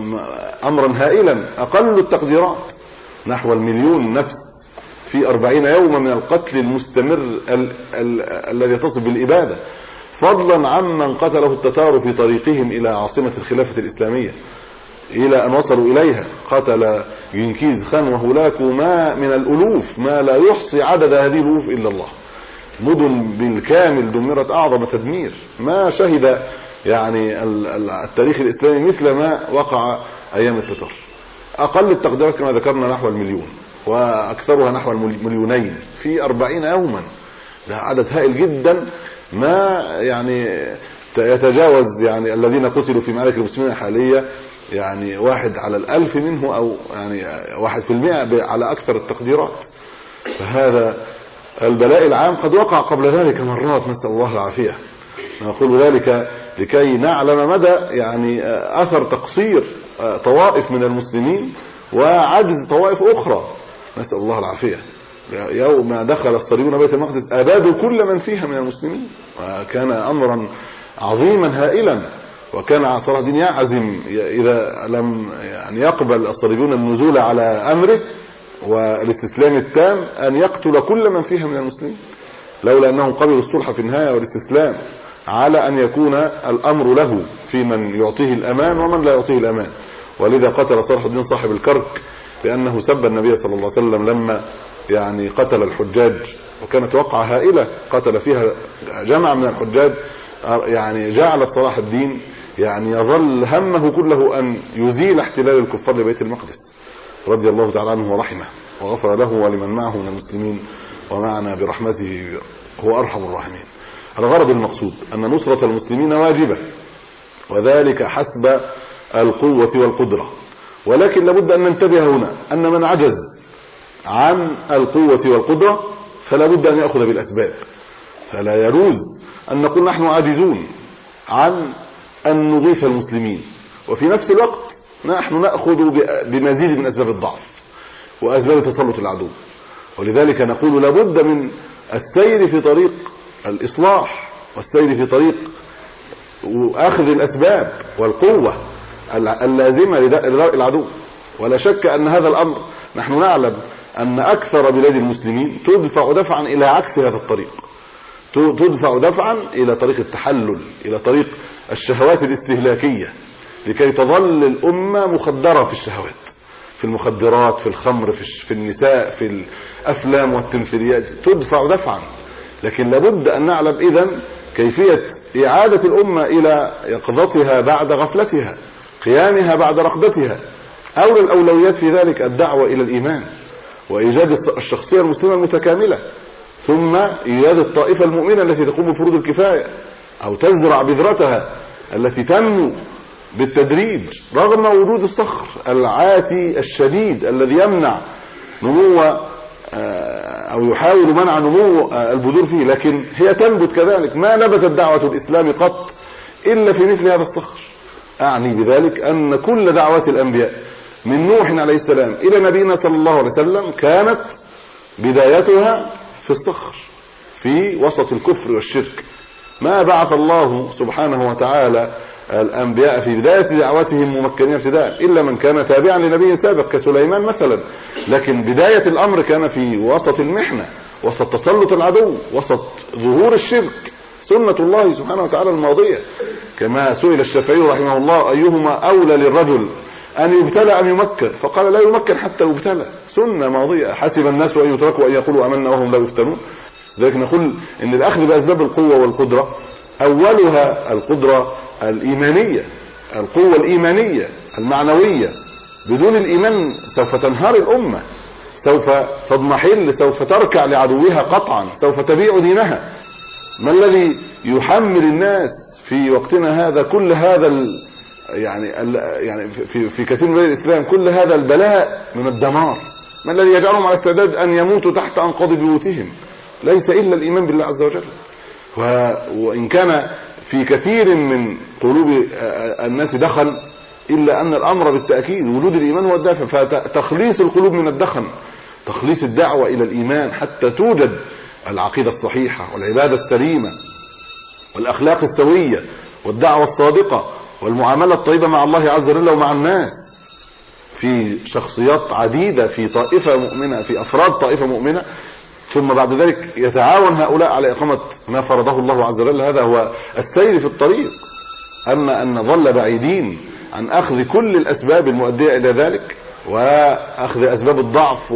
C: أمرا هائلا. أقل التقديرات نحو المليون نفس في أربعين يوما من القتل المستمر ال ال الذي يتصف بالإبادة، فضلا عمن قتله التتار في طريقهم إلى عاصمة الخلافة الإسلامية إلى أن وصلوا إليها. قتل جنكيز خان وهولاكو ما من الألوف، ما لا يحصي عدد هذه الألوف إلا الله. مدن بالكامل دمرت أعظم تدمير، ما شهد يعني التاريخ الإسلامي مثل ما وقع أيام التتار. أقل التقديرات كما ذكرنا نحو المليون، وأكثرها نحو المليونين في أربعين يوما. ده عدد هائل جدا، ما يعني يتجاوز يعني الذين قتلوا في معارك المسلمين الحالية يعني واحد على الألف منه، أو يعني واحد في المئة على أكثر التقديرات. فهذا البلاء العام قد وقع قبل ذلك مرات، نسأل الله العافية. نقول ذلك لكي نعلم مدى يعني أثر تقصير طوائف من المسلمين وعجز طوائف أخرى، نسأل الله العافية. يوم دخل الصليبيون بيت المقدس أبادوا كل من فيها من المسلمين، وكان أمرا عظيما هائلا. وكان صلاح الدين يعزم إذا لم يعني يقبل الصليبيون النزول على أمره والاستسلام التام أن يقتل كل من فيها من المسلمين، لولا أنهم قبلوا الصلح في النهاية والاستسلام، على أن يكون الأمر له في من يعطيه الأمان ومن لا يعطيه الأمان. ولذا قتل صلاح الدين صاحب الكرك لأنه سب النبي صلى الله عليه وسلم لما يعني قتل الحجاج، وكانت وقعة هائلة قتل فيها جمع من الحجاج. يعني جعلت صلاح الدين يعني يظل همه كله أن يزيل احتلال الكفار لبيت المقدس، رضي الله تعالى عنه ورحمه، وغفر له ولمن معه من المسلمين، ومعنا برحمته هو أرحم الراحمين. الغرض المقصود أن نصرة المسلمين واجبة، وذلك حسب القوة والقدرة. ولكن لابد أن ننتبه هنا أن من عجز عن القوة والقدرة فلا بد أن يأخذ بالأسباب. فلا يجوز أن نقول نحن عاجزون عن أن نغيث المسلمين، وفي نفس الوقت نحن نأخذ بمزيد من أسباب الضعف وأسباب تسلط العدو. ولذلك نقول لابد من السير في طريق الإصلاح، والسير في طريق أخذ الأسباب والقوة اللازمة لدرء العدو. ولا شك أن هذا الأمر نحن نعلم أن أكثر بلاد المسلمين تدفع دفعا إلى عكس هذا الطريق، تدفع دفعا إلى طريق التحلل، إلى طريق الشهوات الاستهلاكية، لكي تظل الأمة مخدرة في الشهوات، في المخدرات، في الخمر، في النساء، في الأفلام والتمثيليات، تدفع دفعا. لكن لابد أن نعلم إذن كيفية إعادة الأمة إلى يقظتها بعد غفلتها، قيامها بعد رقدتها. أولى الأولويات في ذلك الدعوة إلى الإيمان وإيجاد الشخصية المسلمة المتكاملة، ثم إيجاد الطائفة المؤمنة التي تقوم بفروض الكفاية أو تزرع بذرتها التي تنمو بالتدريج رغم وجود الصخر العاتي الشديد الذي يمنع نمو أو يحاول منع نمو البذور فيه، لكن هي تنبت كذلك. ما نبتت دعوة الإسلام قط إلا في مثل هذا الصخر. أعني بذلك أن كل دعوات الأنبياء من نوح عليه السلام إلى نبينا صلى الله عليه وسلم كانت بدايتها في الصخر، في وسط الكفر والشرك. ما بعث الله سبحانه وتعالى الأنبياء في بداية دعوتهم ممكنين ابتداء إلا من كان تابعا لنبي سابق كسليمان مثلا، لكن بداية الأمر كان في وسط المحنة، وسط تسلط العدو، وسط ظهور الشرك، سنة الله سبحانه وتعالى الماضية. كما سئل الشافعي رحمه الله أيهما أولى للرجل أن يبتلى أم يمكن؟ فقال لا يمكن حتى يبتلى، سنة ماضية. حسب الناس أن يتركوا أن يقولوا آمنا وهم لا يفتنون. لذلك نقول إن الأخذ بأسباب القوة والقدرة أولها القدرة الإيمانية، القوة الإيمانية المعنوية. بدون الإيمان سوف تنهار الأمة، سوف تضمحل، سوف تركع لعدوها قطعا، سوف تبيع دينها. ما الذي يحمل الناس في وقتنا هذا كل هذا ال يعني ال يعني في في كثير من بلاد الإسلام كل هذا البلاء من الدمار؟ ما الذي يجعلهم على استعداد أن يموتوا تحت أنقاض بيوتهم؟ ليس إلا الإيمان بالله عز وجل. وإن كان في كثير من قلوب الناس دخن، إلا أن الأمر بالتأكيد وجود الإيمان هو الدافع. فتخليص القلوب من الدخن، تخليص الدعوة إلى الإيمان حتى توجد العقيدة الصحيحة والعبادة السليمة والأخلاق السوية والدعوة الصادقة والمعاملة الطيبة مع الله عز وجل ومع الناس. في شخصيات عديدة، في طائفة مؤمنة، في أفراد طائفة مؤمنة، ثم بعد ذلك يتعاون هؤلاء على إقامة ما فرضه الله عز وجل. هذا هو السير في الطريق. أما أن نظل بعيدين عن أخذ كل الأسباب المؤدية إلى ذلك وأخذ أسباب الضعف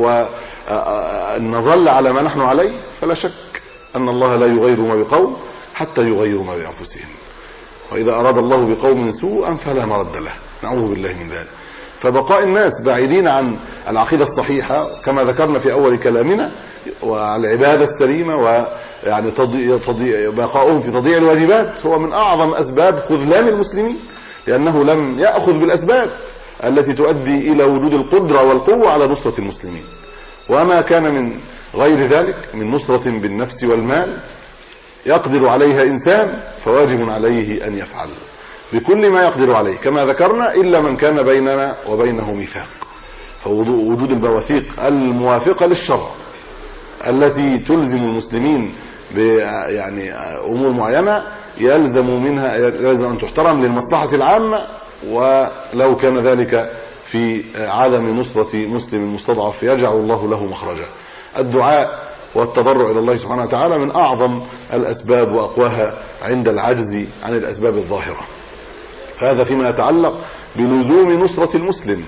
C: وأن نظل على ما نحن عليه، فلا شك أن الله لا يغير ما بقوم حتى يغيروا ما بأنفسهم. وإذا أراد الله بقوم سوءا فلا مرد له، نعوذ بالله من ذلك. فبقاء الناس بعيدين عن العقيدة الصحيحة كما ذكرنا في أول كلامنا والعبادة السليمة ويعني تضيع تضيع بقاؤهم في تضييع الواجبات هو من أعظم أسباب خذلان المسلمين، لأنه لم يأخذ بالأسباب التي تؤدي إلى وجود القدرة والقوة على نصرة المسلمين. وما كان من غير ذلك من نصرة بالنفس والمال يقدر عليها إنسان فواجب عليه أن يفعل بكل ما يقدر عليه كما ذكرنا، إلا من كان بيننا وبينه ميثاق. فوجود البواثيق الموافقة للشرع التي تلزم المسلمين يعني أمور معينة يلزم منها يلزم أن تحترم للمصلحة العامة، ولو كان ذلك في عدم نصرة مسلم مستضعف يجعل الله له مخرجا. الدعاء والتضرع إلى الله سبحانه وتعالى من أعظم الأسباب وأقواها عند العجز عن الأسباب الظاهرة. هذا فيما يتعلق بلزوم نصرة المسلم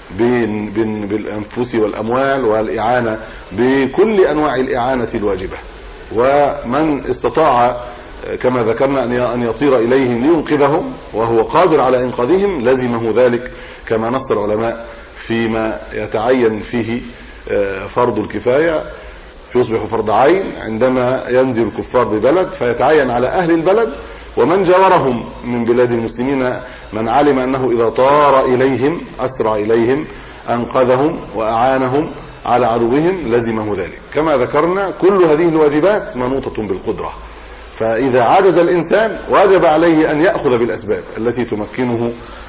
C: بالأنفس والأموال والإعانة بكل أنواع الإعانة الواجبة. ومن استطاع كما ذكرنا أن يطير إليهم لينقذهم وهو قادر على إنقاذهم لزمه ذلك، كما نص العلماء فيما يتعين فيه فرض الكفاية يصبح فرض عين عندما ينزل الكفار ببلد، فيتعين على أهل البلد ومن جاورهم من بلاد المسلمين من علم أنه إذا طار إليهم أسرع إليهم أنقذهم وأعانهم على عدوهم لزمه ذلك. كما ذكرنا كل هذه الواجبات منوطة بالقدرة، فإذا عجز الإنسان واجب عليه أن يأخذ بالأسباب التي تمكنه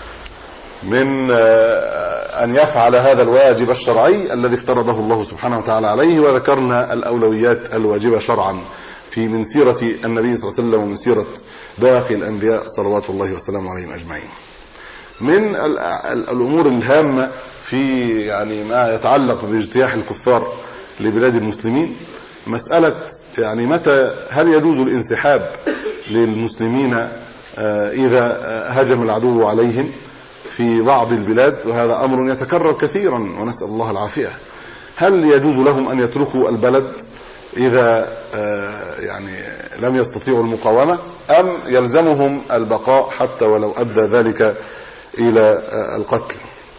C: من أن يفعل هذا الواجب الشرعي الذي افترضه الله سبحانه وتعالى عليه. وذكرنا الأولويات الواجبة شرعا في من سيرة النبي صلى الله عليه وسلم ومن سيرة باقي الأنبياء صلوات الله وسلامه عليهم أجمعين. من الأمور الهامة في يعني ما يتعلق باجتياح الكفار لبلاد المسلمين مسألة يعني متى هل يجوز الانسحاب للمسلمين إذا هجم العدو عليهم في بعض البلاد، وهذا أمر يتكرر كثيرا ونسأل الله العافية. هل يجوز لهم أن يتركوا البلد إذا يعني لم يستطيعوا المقاومة أم يلزمهم البقاء حتى ولو أدى ذلك إلى القتل؟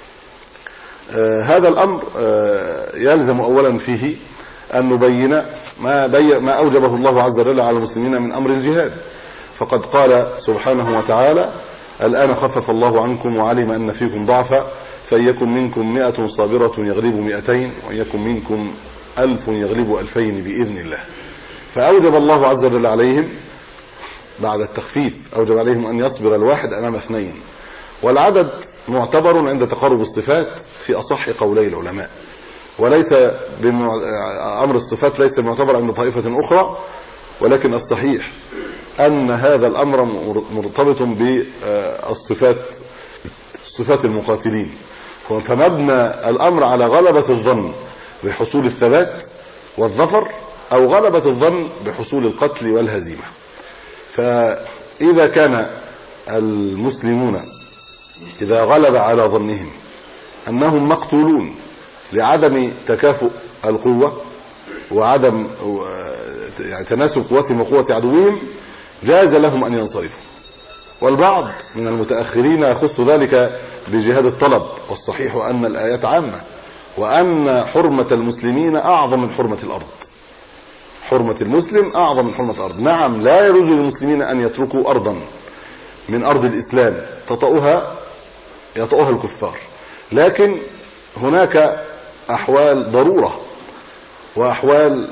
C: هذا الأمر يلزم أولا فيه أن نبين ما, بي ما أوجبه الله عز وجل على المسلمين من أمر الجهاد. فقد قال سبحانه وتعالى: الآن خفف الله عنكم وعلم أن فيكم ضعفا فإن يكن منكم مئة صابرة يغلب مئتين وإن يكن منكم ألف يغلب ألفين بإذن الله. فأوجب الله عز وجل عليهم بعد التخفيف أوجب عليهم أن يصبر الواحد أمام اثنين، والعدد معتبر عند تقارب الصفات في أصح قولي العلماء، وليس أمر الصفات ليس معتبر عند طائفة أخرى، ولكن الصحيح أن هذا الأمر مرتبط بالصفات صفات المقاتلين. فمبنى الأمر على غلبة الظن بحصول الثبات والظفر أو غلبة الظن بحصول القتل والهزيمة. فإذا كان المسلمون إذا غلب على ظنهم أنهم مقتولون لعدم تكافؤ القوة وعدم يعني تناسب قوتهم وقوة عدوهم، جاز لهم أن ينصرفوا. والبعض من المتأخرين يخص ذلك بجهاد الطلب، والصحيح أن الآيات عامة، وأن حرمة المسلمين أعظم من حرمة الأرض. حرمة المسلم أعظم من حرمة الأرض. نعم، لا يجوز للمسلمين أن يتركوا أرضا من أرض الإسلام تطأها يطأها الكفار، لكن هناك أحوال ضرورة وأحوال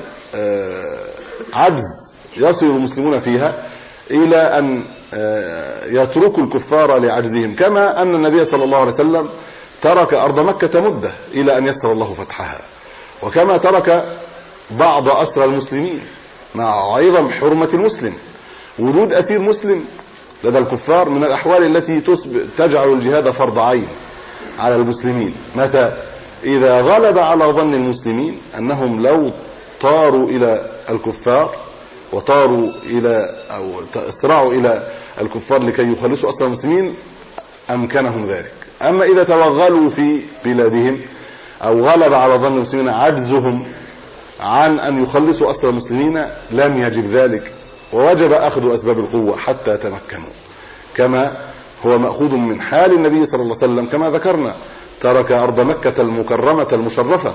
C: عجز يصل المسلمون فيها إلى أن يتركوا الكفار لعجزهم، كما أن النبي صلى الله عليه وسلم ترك أرض مكة مدة إلى أن يسر الله فتحها، وكما ترك بعض أسرى المسلمين مع عظم حرمة المسلم. وجود أسير مسلم لدى الكفار من الأحوال التي تجعل الجهاد فرض عين على المسلمين. متى؟ إذا غلب على ظن المسلمين أنهم لو طاروا إلى الكفار وطاروا إلى أو اسرعوا إلى الكفار لكي يخلصوا أسرى المسلمين أمكنهم ذلك. أما إذا توغلوا في بلادهم أو غلب على ظن المسلمين عجزهم عن أن يخلصوا أسرى المسلمين لم يجب ذلك، ووجب أخذ أسباب القوة حتى تمكنوا، كما هو مأخوذ من حال النبي صلى الله عليه وسلم. كما ذكرنا ترك أرض مكة المكرمة المشرفة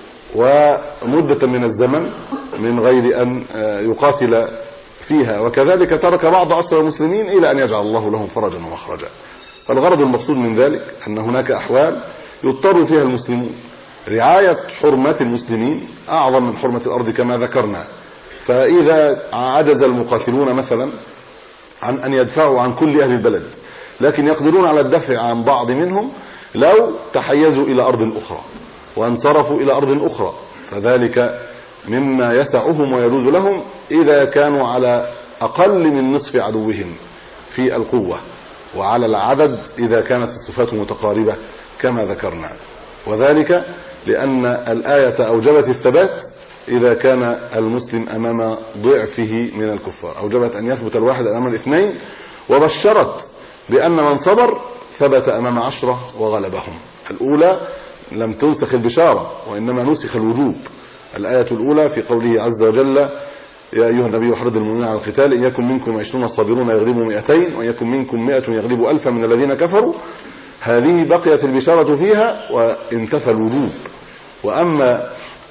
C: ومدة من الزمن من غير أن يقاتل فيها، وكذلك ترك بعض أسرى المسلمين إلى أن يجعل الله لهم فرجا ومخرجا. فالغرض المقصود من ذلك أن هناك أحوال يضطر فيها المسلمون. رعاية حرمات المسلمين أعظم من حرمة الأرض كما ذكرنا. فإذا عجز المقاتلون مثلا عن أن يدفعوا عن كل أهل البلد، لكن يقدرون على الدفع عن بعض منهم، لو تحيزوا إلى أرض أخرى وانصرفوا إلى أرض أخرى فذلك مما يسعهم ويجوز لهم إذا كانوا على أقل من نصف عدوهم في القوة، وعلى العدد إذا كانت الصفات متقاربة كما ذكرنا. وذلك لأن الآية أوجبت الثبات إذا كان المسلم أمام ضعفه من الكفار، أوجبت أن يثبت الواحد أمام الاثنين، وبشرت بأن من صبر ثبت أمام عشرة وغلبهم. الأولى لم تنسخ البشارة وإنما نسخ الوجوب. الآية الأولى في قوله عز وجل: يا أيها النبي حرض المؤمنين على القتال إن يكن منكم عشرون صابرون يغلبوا مئتين وإن يكن منكم مئة يغلبوا ألفا من الذين كفروا. هذه بقيت البشارة فيها وانتفى الوجوب. وأما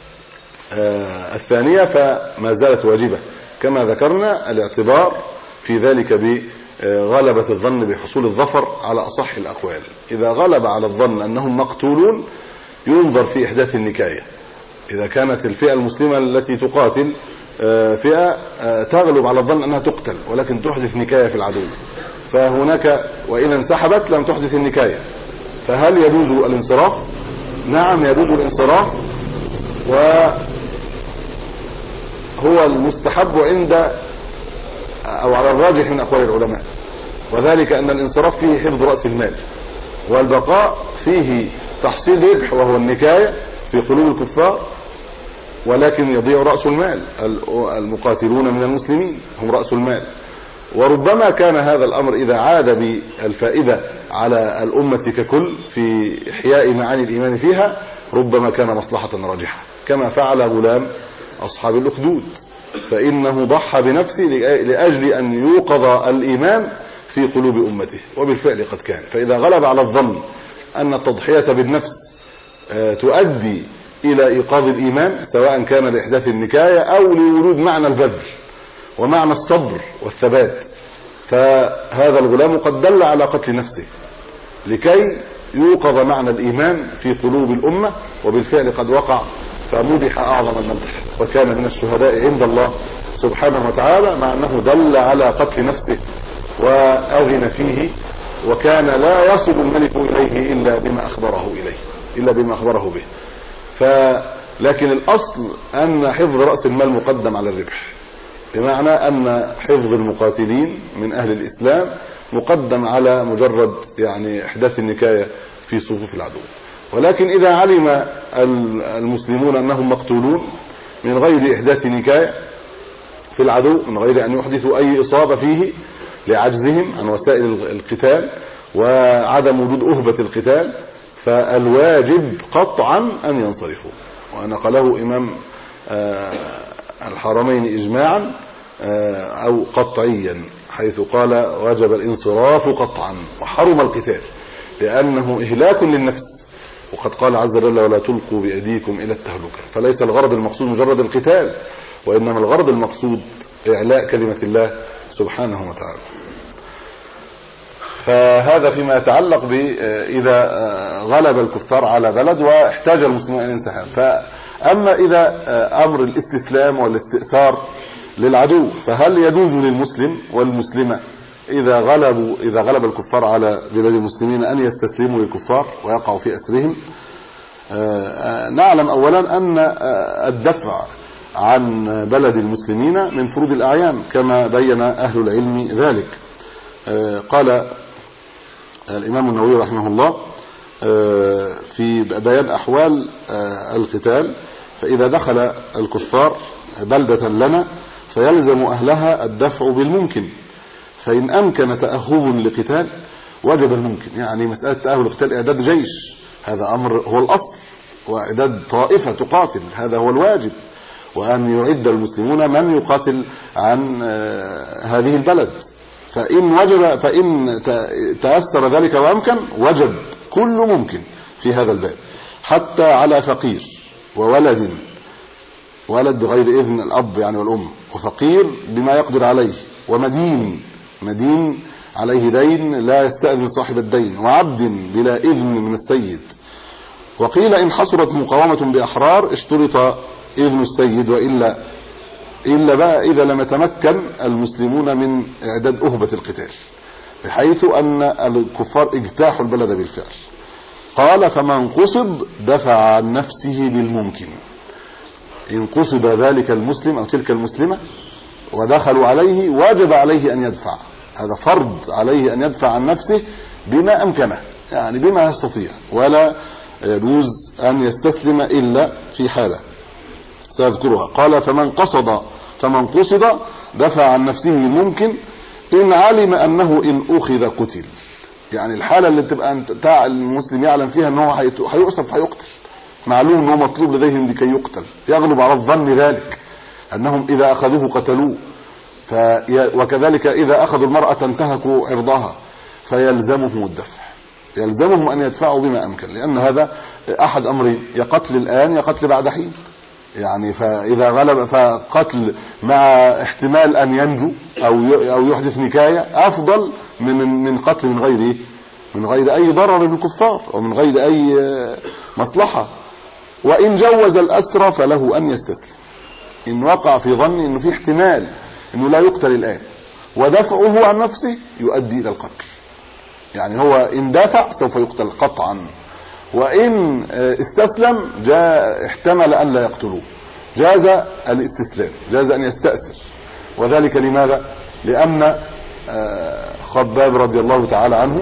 C: آه الثانية فما زالت واجبة كما ذكرنا، الاعتبار في ذلك بغلبة الظن بحصول الظفر على أصح الأقوال. إذا غلب على الظن أنهم مقتولون ينظر في إحداث النكاية. إذا كانت الفئة المسلمة التي تقاتل آه فئة آه تغلب على الظن أنها تقتل ولكن تحدث نكاية في العدو، فهناك وإذا انسحبت لم تحدث النكاية، فهل يجوز الانصراف؟ نعم يجوز الانصراف، وهو المستحب عند أو على الراجح من أقوال العلماء، وذلك أن الانصراف فيه حفظ رأس المال، والبقاء فيه تحصيل ربح وهو النكاية في قلوب الكفار، ولكن يضيع رأس المال. المقاتلون من المسلمين هم رأس المال. وربما كان هذا الأمر إذا عاد بالفائدة على الأمة ككل في إحياء معاني الإيمان فيها ربما كان مصلحة راجحة، كما فعل غلام أصحاب الأخدود، فإنه ضحى بنفسه لأجل أن يوقظ الإيمان في قلوب أمته، وبالفعل قد كان. فإذا غلب على الظن أن التضحية بالنفس تؤدي إلى إيقاظ الإيمان سواء كان لإحداث النكاية أو لوجود معنى البذل ومعنى الصبر والثبات، فهذا الغلام قد دل على قتل نفسه لكي يوقظ معنى الإيمان في قلوب الأمة، وبالفعل قد وقع فمدح أعظم المدح وكان من الشهداء عند الله سبحانه وتعالى، مع أنه دل على قتل نفسه وأذن فيه، وكان لا يصل الملك إليه إلا بما أخبره إليه إلا بما أخبره به. فلكن الأصل أن حفظ رأس المال مقدم على الربح، بمعنى أن حفظ المقاتلين من أهل الإسلام مقدم على مجرد يعني إحداث النكاية في صفوف العدو. ولكن إذا علم المسلمون أنهم مقتولون من غير إحداث نكاية في العدو من غير أن يحدثوا أي إصابة فيه لعجزهم عن وسائل القتال وعدم وجود أهبة القتال، فالواجب قطعا أن ينصرفوا. ونقله إمام الحرمين إجماعا أو قطعيا حيث قال وجب الانصراف قطعا وحرم القتال لأنه إهلاك للنفس، وقد قال عز وجل ولا تلقوا بأيديكم إلى التهلكة. فليس الغرض المقصود مجرد القتال، وإنما الغرض المقصود إعلاء كلمة الله سبحانه وتعالى. فهذا فيما يتعلق بإذا غلب الكفار على بلد واحتاج المسلمون إلى الانسحاب. فأما إذا أمر الاستسلام والاستئثار للعدو، فهل يجوز للمسلم والمسلمة إذا غلبوا إذا غلب الكفار على بلاد المسلمين أن يستسلموا للكفار ويقعوا في أسرهم؟ نعلم أولا أن الدفع عن بلد المسلمين من فروض الأعيان كما بين أهل العلم ذلك. قال الإمام النووي رحمه الله في بيان أحوال القتال: فإذا دخل الكفار بلدة لنا فيلزم أهلها الدفع بالممكن، فإن أمكن تأهب لقتال وجب الممكن. يعني مسألة تأهب لقتال إعداد جيش، هذا أمر هو الأصل، وإعداد طائفة تقاتل هذا هو الواجب، وأن يعد المسلمون من يقاتل عن هذه البلد. فإن وجب فإن تأثر ذلك وأمكن وجب كل ممكن في هذا الباب، حتى على فقير وولد، ولد بغير إذن الأب يعني والأم، وفقير بما يقدر عليه، ومدين مدين عليه دين لا يستأذن صاحب الدين، وعبد بلا إذن من السيد. وقيل إن حصلت مقاومة بأحرار اشترط إذن السيد، وإلا إلا بقى إذا لم يتمكن المسلمون من إعداد أهبة القتال، بحيث أن الكفار اجتاحوا البلد بالفعل. قال فمن قصد دفع عن نفسه بالممكن. إن قصد ذلك المسلم أو تلك المسلمة ودخلوا عليه وجب عليه أن يدفع، هذا فرض عليه أن يدفع عن نفسه بما أمكنه، يعني بما يستطيع، ولا يجوز أن يستسلم إلا في حالة سأذكرها. قال فمن قصد فمن قصد دفع عن نفسه بالممكن إن علم أنه إن أخذ قتل. يعني الحالة اللي تبقى المسلم يعلم فيها أنه هيؤسر فيقتل، معلوم أنه مطلوب لديهم لكي يقتل، يغلب على الظن ذلك أنهم إذا أخذوه قتلوه. في وكذلك إذا أخذوا المرأة انتهكوا عرضها، فيلزمهم الدفع، يلزمهم أن يدفعوا بما أمكن، لأن هذا أحد أمرين: يقتل الآن يقتل بعد حين. يعني فإذا غلب فقتل مع احتمال أن ينجو أو أو يحدث نكاية أفضل من من قتل من غير من غير أي ضرر بالكفار ومن غير أي مصلحة. وإن جوز الأسر فله أن يستسلم إن وقع في ظن إنه في احتمال إنه لا يقتل الآن، ودفعه عن نفسه يؤدي إلى القتل. يعني هو إن دافع سوف يقتل قطعا، وإن استسلم جاء احتمل أن لا يقتلوه، جاز الاستسلام، جاز أن يستأسر. وذلك لماذا؟ لأن خباب رضي الله تعالى عنه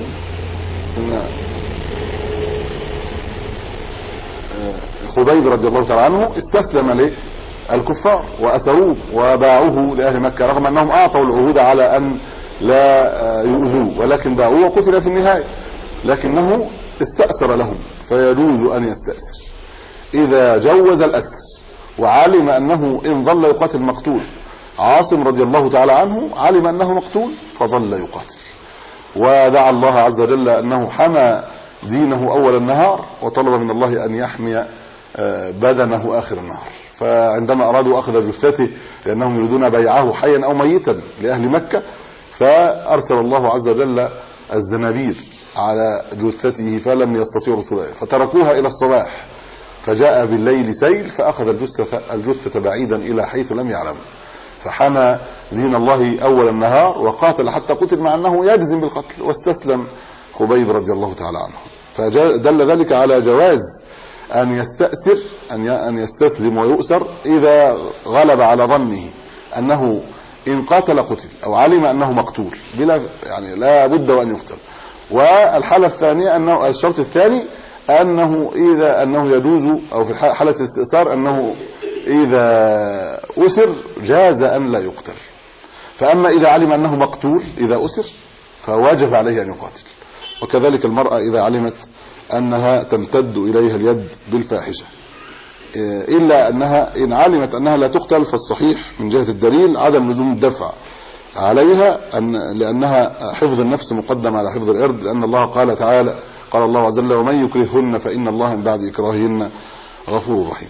C: خبيب رضي الله تعالى عنه استسلم للكفار وأسروه وباعوه لأهل مكة، رغم أنهم أعطوا العهود على أن لا يؤذوه، ولكن باعوه وقتل في النهاية، لكنه استأسر لهم، فيجوز أن يستأسر إذا جوز الأسر وعلم أنه إن ظل يقاتل مقتول. عاصم رضي الله تعالى عنه علم أنه مقتول فظل يقاتل، ودعا الله عز وجل أنه حمى دينه أول النهار، وطلب من الله أن يحمي بدنه آخر النهار. فعندما أرادوا أخذ جثته لأنهم يريدون بيعه حيا أو ميتا لأهل مكة، فأرسل الله عز وجل الزنابير على جثته فلم يستطيعوا رسوله، فتركوها إلى الصباح، فجاء بالليل سيل فأخذ الجثة, الجثة بعيدا إلى حيث لم يعلم، فحمى دين الله أول النهار وقاتل حتى قتل، مع أنه يجزم بالقتل، واستسلم خبيب رضي الله تعالى عنه. فدل ذلك على جواز أن يستأسر أن يستسلم ويؤسر إذا غلب على ظنه أنه إن قاتل قتل، أو علم أنه مقتول بلا يعني لا بد وأن يقتل. والحالة الثانية أنه الشرط الثاني أنه إذا أنه يجوز، أو في حالة الاستئثار أنه إذا أسر جاز أن لا يقتل. فأما إذا علم أنه مقتول إذا أسر فواجب عليه أن يقاتل. وكذلك المرأة إذا علمت أنها تمتد إليها اليد بالفاحشة، إلا أنها إن علمت أنها لا تقتل فالصحيح من جهة الدليل عدم لزوم الدفع عليها، أن لأنها حفظ النفس مقدم على حفظ العرض، لأن الله قال تعالى قال الله عز وجل ومن يكرههن فإن الله من بعد إكراههن غفور رحيم.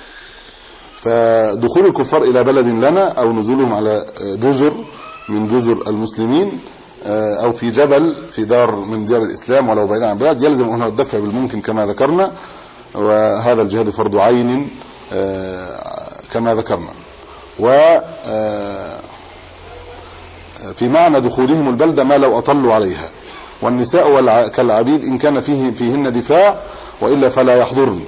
C: فدخول الكفار إلى بلد لنا أو نزولهم على جزر من جزر المسلمين أو في جبل في دار من ديار الإسلام ولو بعيد عن بلاد يلزم هنا الدفع بالممكن كما ذكرنا، وهذا الجهاد فرض عين كما ذكرنا. و في معنى دخولهم البلدة ما لو أطلوا عليها، والنساء كالعبيد إن كان فيه فيهن دفاع وإلا فلا يحضرن.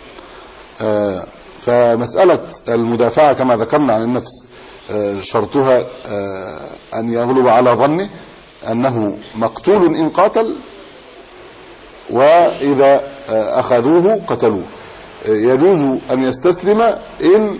C: فمسألة المدافعة كما ذكرنا عن النفس شرطها أن يغلب على ظنه أنه مقتول إن قاتل، وإذا أخذوه قتلوه. يجوز أن يستسلم إن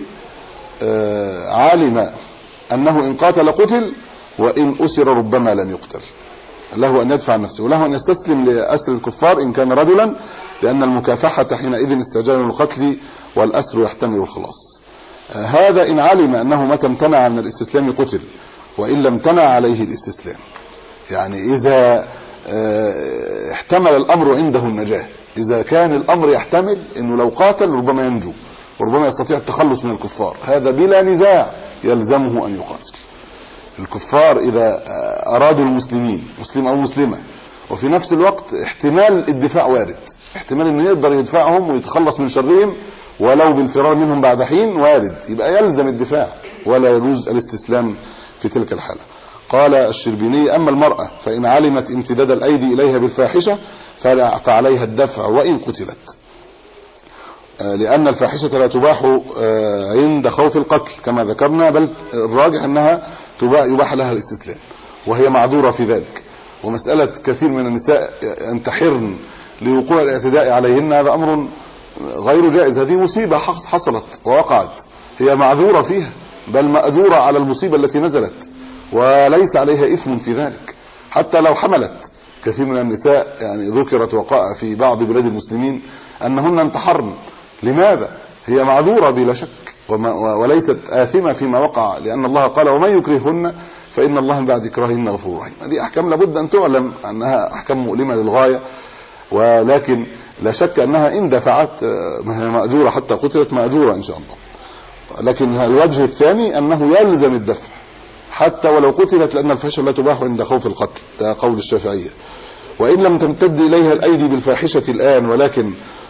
C: علم أنه إن قاتل قتل، وإن أسر ربما لم يقتل. له أن يدفع نفسه، وله أن يستسلم لأسر الكفار إن كان رجلا، لأن المكافحة حينئذ استعجال القتل والأسر يحتمل الخلاص. هذا إن علم أنه متى امتنع عن الاستسلام قتل، وإن لم امتنع عليه الاستسلام. يعني إذا احتمل الأمر عنده النجاة، إذا كان الأمر يحتمل أنه لو قاتل ربما ينجو وربما يستطيع التخلص من الكفار، هذا بلا نزاع يلزمه أن يقاتل. الكفار إذا أرادوا المسلمين مسلم أو مسلمة، وفي نفس الوقت احتمال الدفاع وارد، احتمال أنه يقدر يدفعهم ويتخلص من شرهم ولو بالفرار منهم بعد حين وارد، يبقى يلزم الدفاع ولا يجوز الاستسلام في تلك الحالة. قال الشربيني أما المرأة فإن علمت امتداد الأيدي إليها بالفاحشة فعليها الدفع وإن قتلت، لأن الفاحشة لا تباح عند خوف القتل كما ذكرنا، بل الراجح أنها يباح لها الاستسلام وهي معذورة في ذلك. ومسألة كثير من النساء ينتحرن لوقوع الاعتداء عليهن هذا أمر غير جائز، هذه مصيبة حصلت ووقعت، هي معذورة فيها بل مأجورة على المصيبة التي نزلت، وليس عليها إثم في ذلك حتى لو حملت. كثير من النساء يعني ذكرت وقائع في بعض بلاد المسلمين أنهن انتحرن. لماذا؟ هي معذورة بلا شك وليست آثمة فيما وقع، لأن الله قال ومن يكرههن فإن الله من بعد إكراههن غفور رحيم. هذه أحكام لابد أن تعلم أنها أحكام مؤلمة للغاية، ولكن لا شك أنها إن دفعت مأجورة حتى قتلت مأجورة إن شاء الله. لكن الوجه الثاني أنه يلزم الدفع حتى ولو قتلت، لأن الفاحشة لا تباح عند خوف القتل، ده قول الشافعية. وإن لم تمتد إليها الأيدي بالفاحشة الآن ولكن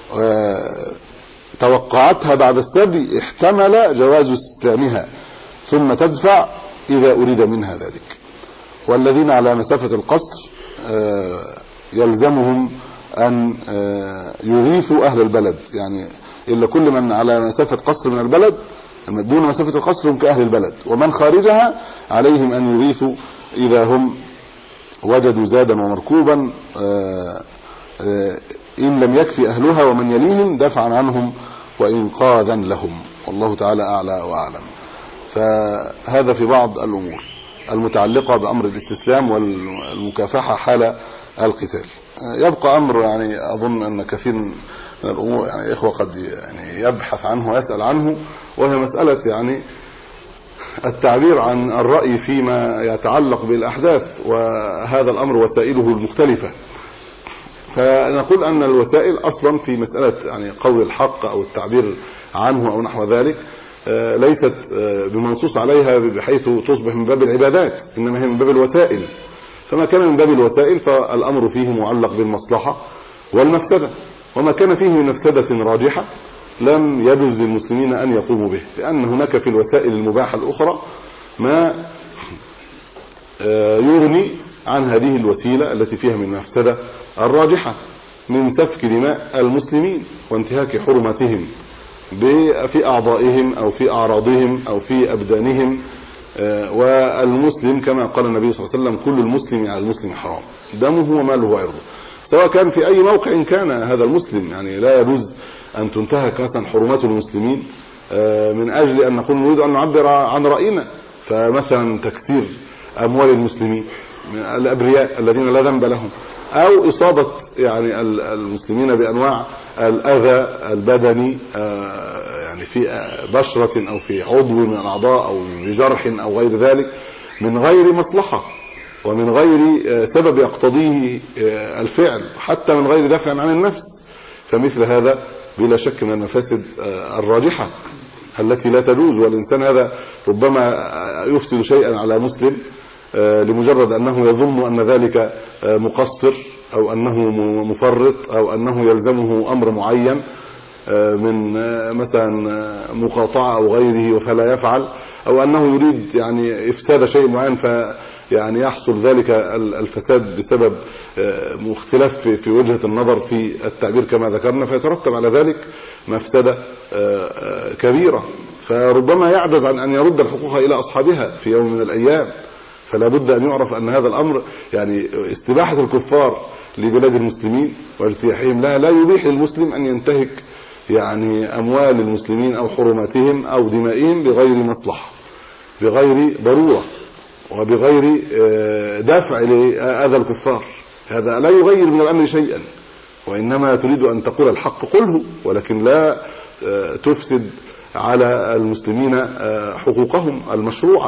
C: توقعتها بعد السبي احتمل جواز استسلامها ثم تدفع إذا أريد منها ذلك. والذين على مسافة القصر يلزمهم أن يغيثوا أهل البلد، يعني إلا كل من على مسافة قصر من البلد دون مسافة القصر هم كأهل البلد، ومن خارجها عليهم أن يغيثوا إذا هم وجدوا زادا ومركوبا، إن لم يكفي أهلها ومن يليهم دفعا عنهم وإنقاذا لهم، والله تعالى أعلى وأعلم. فهذا في بعض الأمور المتعلقة بأمر الاستسلام والمكافحة حال القتال. يبقى أمر يعني أظن أن كثير من الأمور يعني إخوة قد يعني يبحث عنه ويسأل عنه، وهي مسألة يعني التعبير عن الرأي فيما يتعلق بالأحداث، وهذا الأمر وسائله المختلفة. فنقول أن الوسائل أصلا في مسألة يعني قول الحق أو التعبير عنه أو نحو ذلك ليست بمنصوص عليها بحيث تصبح من باب العبادات، إنما هي من باب الوسائل. فما كان من باب الوسائل فالأمر فيه معلق بالمصلحة والمفسدة، وما كان فيه من مفسدة راجحة لم يجوز للمسلمين أن يقوموا به، لأن هناك في الوسائل المباحة الأخرى ما يغني عن هذه الوسيلة التي فيها من مفسدة الراجحة، من سفك دماء المسلمين وانتهاك حرمتهم في أعضائهم أو في أعراضهم أو في أبدانهم. والمسلم كما قال النبي صلى الله عليه وسلم كل المسلم على المسلم حرام دمه وماله وعرضه، سواء كان في أي موقع كان هذا المسلم. يعني لا يجوز أن تنتهك مثلا حرمات المسلمين من أجل أن نقول نريد أن نعبر عن رأينا. فمثلا تكسير أموال المسلمين الأبرياء الذين لا ذنب لهم، أو إصابة يعني المسلمين بأنواع الأذى البدني يعني في بشرة أو في عضو من الأعضاء أو بجرح أو غير ذلك من غير مصلحة ومن غير سبب يقتضيه الفعل، حتى من غير دفع عن النفس. فمثل هذا بلا شك من المفاسد الراجحة التي لا تجوز. والإنسان هذا ربما يفسد شيئا على مسلم لمجرد أنه يظن أن ذلك مقصر أو أنه مفرط أو أنه يلزمه أمر معين من مثلا مقاطعة أو غيره فلا يفعل، أو أنه يريد يعني إفساد شيء معين فيعني يحصل ذلك الفساد بسبب مختلف في وجهة النظر في التعبير كما ذكرنا، فيترتب على ذلك مفسدة كبيرة. فربما يعجز عن أن يرد الحقوق إلى أصحابها في يوم من الأيام. فلا بد أن يعرف أن هذا الأمر يعني استباحة الكفار لبلاد المسلمين واجتياحهم لها لا يبيح للمسلم أن ينتهك يعني أموال المسلمين أو حرماتهم أو دمائهم بغير مصلحة، بغير ضرورة، وبغير دافع لأذى الكفار. هذا لا يغير من الأمر شيئا، وإنما تريد أن تقول الحق قله، ولكن لا تفسد على المسلمين حقوقهم المشروعة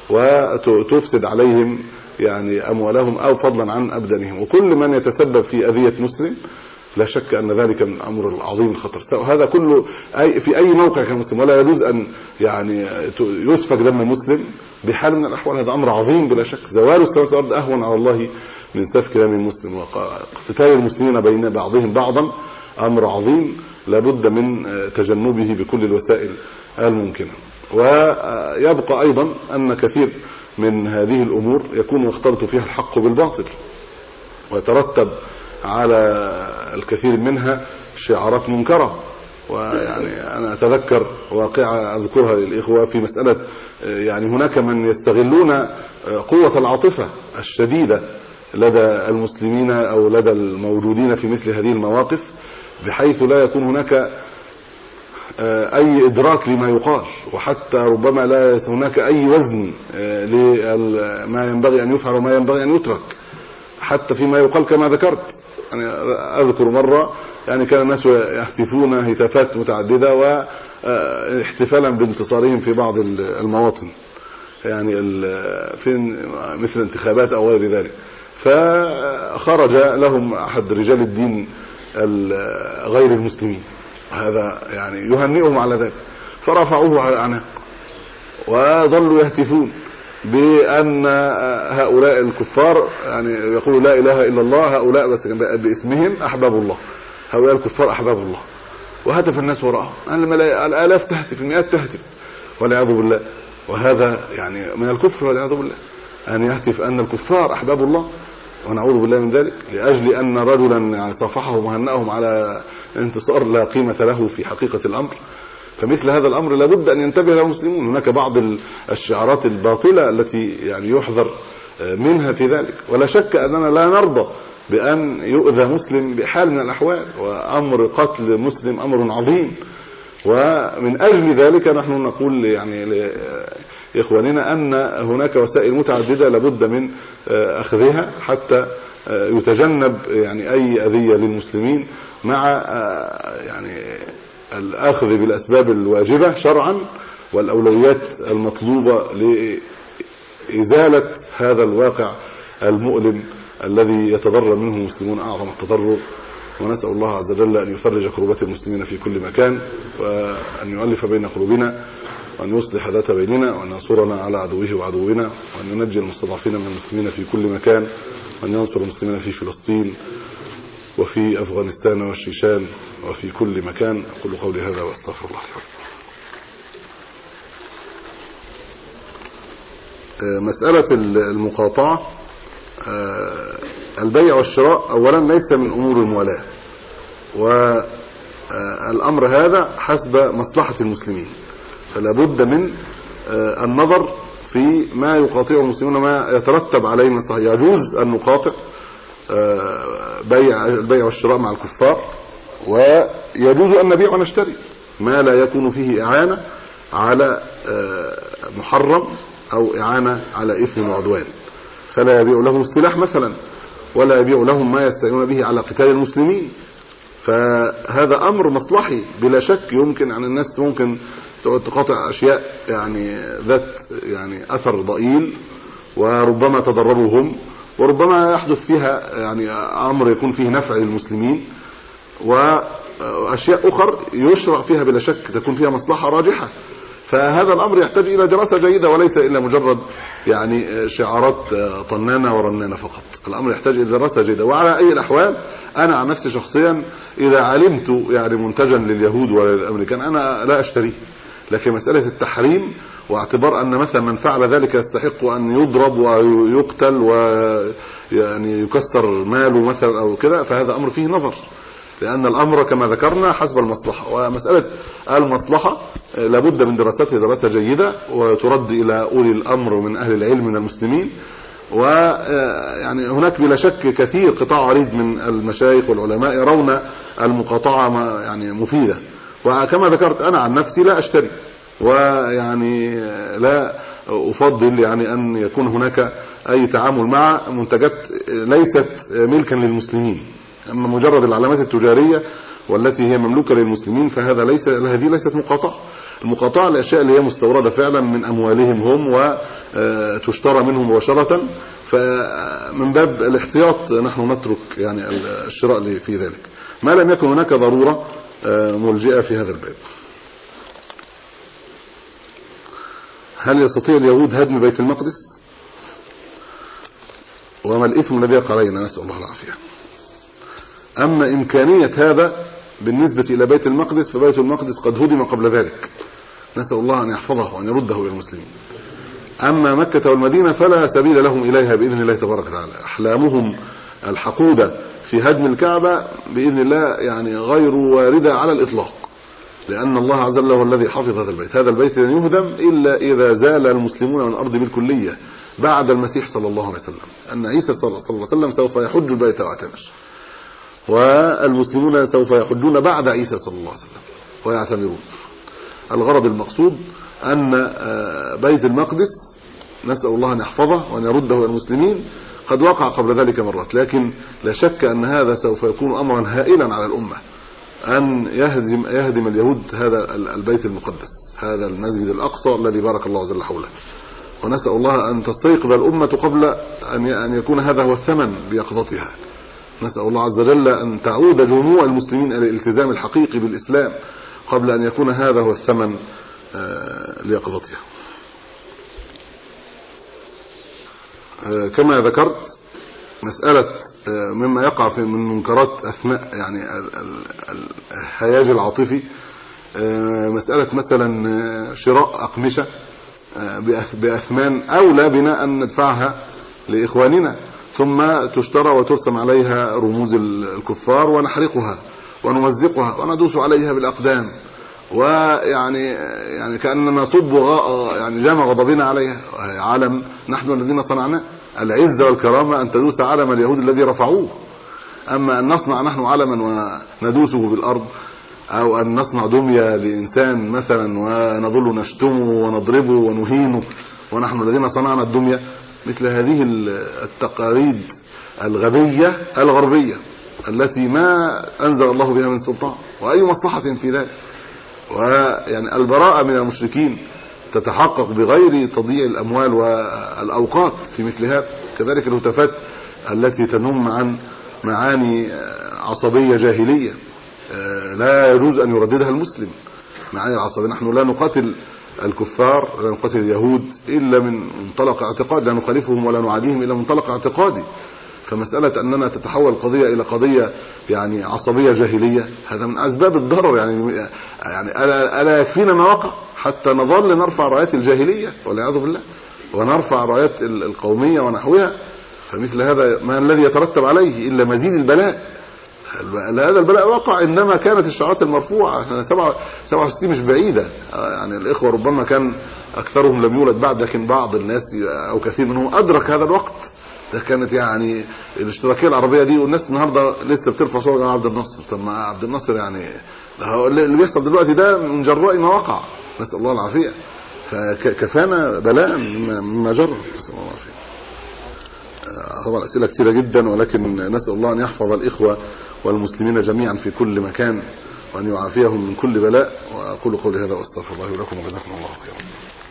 C: وتفسد عليهم يعني أموالهم أو فضلا عن أبدانهم. وكل من يتسبب في أذية مسلم لا شك أن ذلك من أمر العظيم الخطر. هذا كله أي في أي موقع كمسلم، ولا يجوز أن يعني يسفك دم مسلم بحال من الأحوال. هذا أمر عظيم بلا شك. زوال السماوات والأرض أهون على الله من سفك دم المسلم، واقتتال المسلمين بين بعضهم بعضا أمر عظيم لابد من تجنبه بكل الوسائل الممكنة. ويبقى أيضا أن كثير من هذه الأمور يكون يختلط فيها الحق بالباطل، ويترتب على الكثير منها شعارات منكرة. ويعني أنا أتذكر واقعة أذكرها للإخوة في مسألة يعني هناك من يستغلون قوة العاطفة الشديدة لدى المسلمين أو لدى الموجودين في مثل هذه المواقف، بحيث لا يكون هناك أي إدراك لما يقال، وحتى ربما لا هناك أي وزن لما ينبغي أن يفعل وما ينبغي أن يترك حتى فيما يقال كما ذكرت. يعني أذكر مرة يعني كان الناس يهتفون هتافات متعددة واحتفالا بانتصارهم في بعض المواطن يعني في مثل انتخابات أو غير ذلك، فخرج لهم أحد رجال الدين غير المسلمين، هذا يعني يهنئهم على ذلك، فرفعوه على الأعناق وظلوا يهتفون بأن هؤلاء الكفار يعني يقولوا لا إله إلا الله، هؤلاء بس باسمهم أحباب الله، هؤلاء الكفار أحباب الله. وهتف الناس وراءهم، الآلاف تهتف، المئات تهتف والعياذ بالله. وهذا يعني من الكفر والعياذ بالله أن يهتف أن الكفار أحباب الله، ونعوذ بالله من ذلك، لأجل أن رجلا يعني صافحهم وهنأهم على انتصار لا قيمة له في حقيقة الأمر. فمثل هذا الأمر لابد أن ينتبه له المسلمون. هناك بعض الشعارات الباطلة التي يعني يحذر منها في ذلك، ولا شك أننا لا نرضى بأن يؤذى مسلم بحال من الأحوال، وأمر قتل مسلم أمر عظيم. ومن أجل ذلك نحن نقول يعني لإخواننا أن هناك وسائل متعددة لابد من أخذها حتى يتجنب يعني أي أذية للمسلمين، مع يعني الأخذ بالأسباب الواجبة شرعا والأولويات المطلوبة لإزالة هذا الواقع المؤلم الذي يتضرر منه المسلمون أعظم التضرر. ونسأل الله عز وجل أن يفرج كربات المسلمين في كل مكان، وأن يؤلف بين قلوبنا، وأن يصلح ذات بيننا، وأن ينصرنا على عدوه وعدونا، وأن ينجي المستضعفين من المسلمين في كل مكان، وأن ينصر المسلمين في فلسطين وفي أفغانستان والشيشان وفي كل مكان. أقول قولي هذا وأستغفر الله لي. مسألة المقاطعة، البيع والشراء أولا ليس من أمور الموالاة، والأمر هذا حسب مصلحة المسلمين، فلا بد من النظر في ما يقاطعه المسلمون وما يترتب عليه من مصلحة. يجوز أن نقاطع بيع البيع والشراء مع الكفار، ويجوز أن نبيع ونشتري، ما لا يكون فيه إعانة على محرم أو إعانة على إثم وعدوان، فلا يبيع لهم السلاح مثلا، ولا يبيع لهم ما يستعينون به على قتال المسلمين. فهذا أمر مصلحي بلا شك، يمكن عن الناس ممكن تقاطع أشياء يعني ذات يعني أثر ضئيل وربما تضررهم، وربما يحدث فيها يعني أمر يكون فيه نفع للمسلمين، وأشياء أخرى يشرع فيها بلا شك تكون فيها مصلحة راجحة. فهذا الأمر يحتاج إلى دراسة جيدة، وليس إلا مجرد يعني شعارات طنانة ورنانة فقط. الأمر يحتاج إلى دراسة جيدة. وعلى أي الأحوال أنا عن نفسي شخصيا إذا علمت يعني منتجا لليهود وللأمريكان أنا لا أشتريه، لكن مسألة التحريم واعتبار أن مثلا من فعل ذلك يستحق أن يضرب ويقتل ويعني يكسر ماله مثلا أو كذا، فهذا أمر فيه نظر، لأن الأمر كما ذكرنا حسب المصلحة. ومسألة المصلحة لابد من دراستها دراسة جيدة، وترد إلى أولي الأمر من أهل العلم من المسلمين. ويعني هناك بلا شك كثير قطاع عريض من المشايخ والعلماء يرون المقاطعة يعني مفيدة، وكما ذكرت أنا عن نفسي لا أشتري، ويعني لا أفضل يعني أن يكون هناك أي تعامل مع منتجات ليست ملكا للمسلمين. أما مجرد العلامات التجارية والتي هي مملوكة للمسلمين فهذا ليس هذه ليست مقاطعة. المقاطعة الأشياء اللي هي مستوردة فعلا من أموالهم هم وتشترى منهم مباشرة، فمن باب الاحتياط نحن نترك يعني الشراء في ذلك ما لم يكن هناك ضرورة ملجئة في هذا الباب. هل يستطيع اليهود هدم بيت المقدس؟ وما الإثم الذي يقع علينا؟ نسأل الله العافية. أما إمكانية هذا بالنسبة إلى بيت المقدس فبيت المقدس قد هدم قبل ذلك، نسأل الله أن يحفظه وأن يرده إلى المسلمين. أما مكة والمدينة فلا سبيل لهم إليها بإذن الله تبارك وتعالى. أحلامهم الحقودة في هدم الكعبة بإذن الله يعني غير واردة على الإطلاق، لأن الله عز وجل هو الذي حفظ هذا البيت. هذا البيت لن يهدم إلا إذا زال المسلمون من الأرض بالكلية بعد المسيح صلى الله عليه وسلم، أن عيسى صلى الله عليه وسلم سوف يحج البيت واعتمر، والمسلمون سوف يحجون بعد عيسى صلى الله عليه وسلم ويعتمرون. الغرض المقصود أن بيت المقدس نسأل الله أن يحفظه وأن يرده إلى المسلمين قد وقع قبل ذلك مرات، لكن لا شك أن هذا سوف يكون أمرا هائلا على الأمة أن يهدم, يهدم اليهود هذا البيت المقدس، هذا المسجد الأقصى الذي بارك الله جل حوله. ونسأل الله أن تستيقظ الأمة قبل أن يكون هذا هو الثمن ليقظتها. نسأل الله عز وجل أن تعود جموع المسلمين إلى الالتزام الحقيقي بالإسلام قبل أن يكون هذا هو الثمن ليقظتها. كما ذكرت مسألة مما يقع في من منكرات أثناء يعني الهياج العاطفي، مسألة مثلا شراء أقمشة بأثمان أولى بنا أن ندفعها لإخواننا ثم تشترى وترسم عليها رموز الكفار ونحرقها ونمزقها وندوس عليها بالأقدام، ويعني يعني كأننا نصب يعني جمع غضبنا عليها. علم نحن الذين صنعناه، العزة والكرامة أن تدوس علم اليهود الذي رفعوه. أما أن نصنع نحن علما وندوسه بالأرض، أو أن نصنع دمية لإنسان مثلا ونظل نشتمه ونضربه ونهينه ونحن الذين صنعنا الدمية، مثل هذه التقاليد الغبية الغربية التي ما أنزل الله بها من سلطان، وأي مصلحة في ذلك. ويعني البراءة من المشركين تتحقق بغير تضييع الأموال والأوقات في مثل هذا. كذلك الهتافات التي تنم عن معاني عصبية جاهلية لا يجوز أن يرددها المسلم. معاني العصبية، نحن لا نقاتل الكفار لا نقاتل اليهود إلا من منطلق اعتقاد، لا نخالفهم ولا نعاديهم إلا من منطلق اعتقادي. فمسألة أننا تتحول القضية إلى قضية يعني عصبية جاهلية هذا من أسباب الضرر. يعني يعني ألا, ألا يكفينا ما وقع حتى نظل نرفع رايات الجاهلية والعياذ بالله ونرفع رايات القومية ونحوها؟ فمثل هذا ما الذي يترتب عليه إلا مزيد البلاء. هذا البلاء وقع عندما كانت الشعارات المرفوعة. سبعة وستين مش بعيدة، يعني الإخوة ربما كان أكثرهم لم يولد بعد، لكن بعض الناس أو كثير منهم أدرك هذا الوقت ده كانت يعني الاشتراكيه العربيه دي، والناس النهارده لسه بترفع صور عبد الناصر. طب ما عبد الناصر يعني اللي بيحصل دلوقتي ده من جراء ما وقع، نسال الله العافيه. فكفانا بلاء مما جرى، نسال الله العافيه. طبعا اسئله كثيره جدا، ولكن نسال الله ان يحفظ الاخوه والمسلمين جميعا في كل مكان، وان يعافيهم من كل بلاء. واقول قولي هذا واستغفر الله لكم وجزاكم الله خيرا.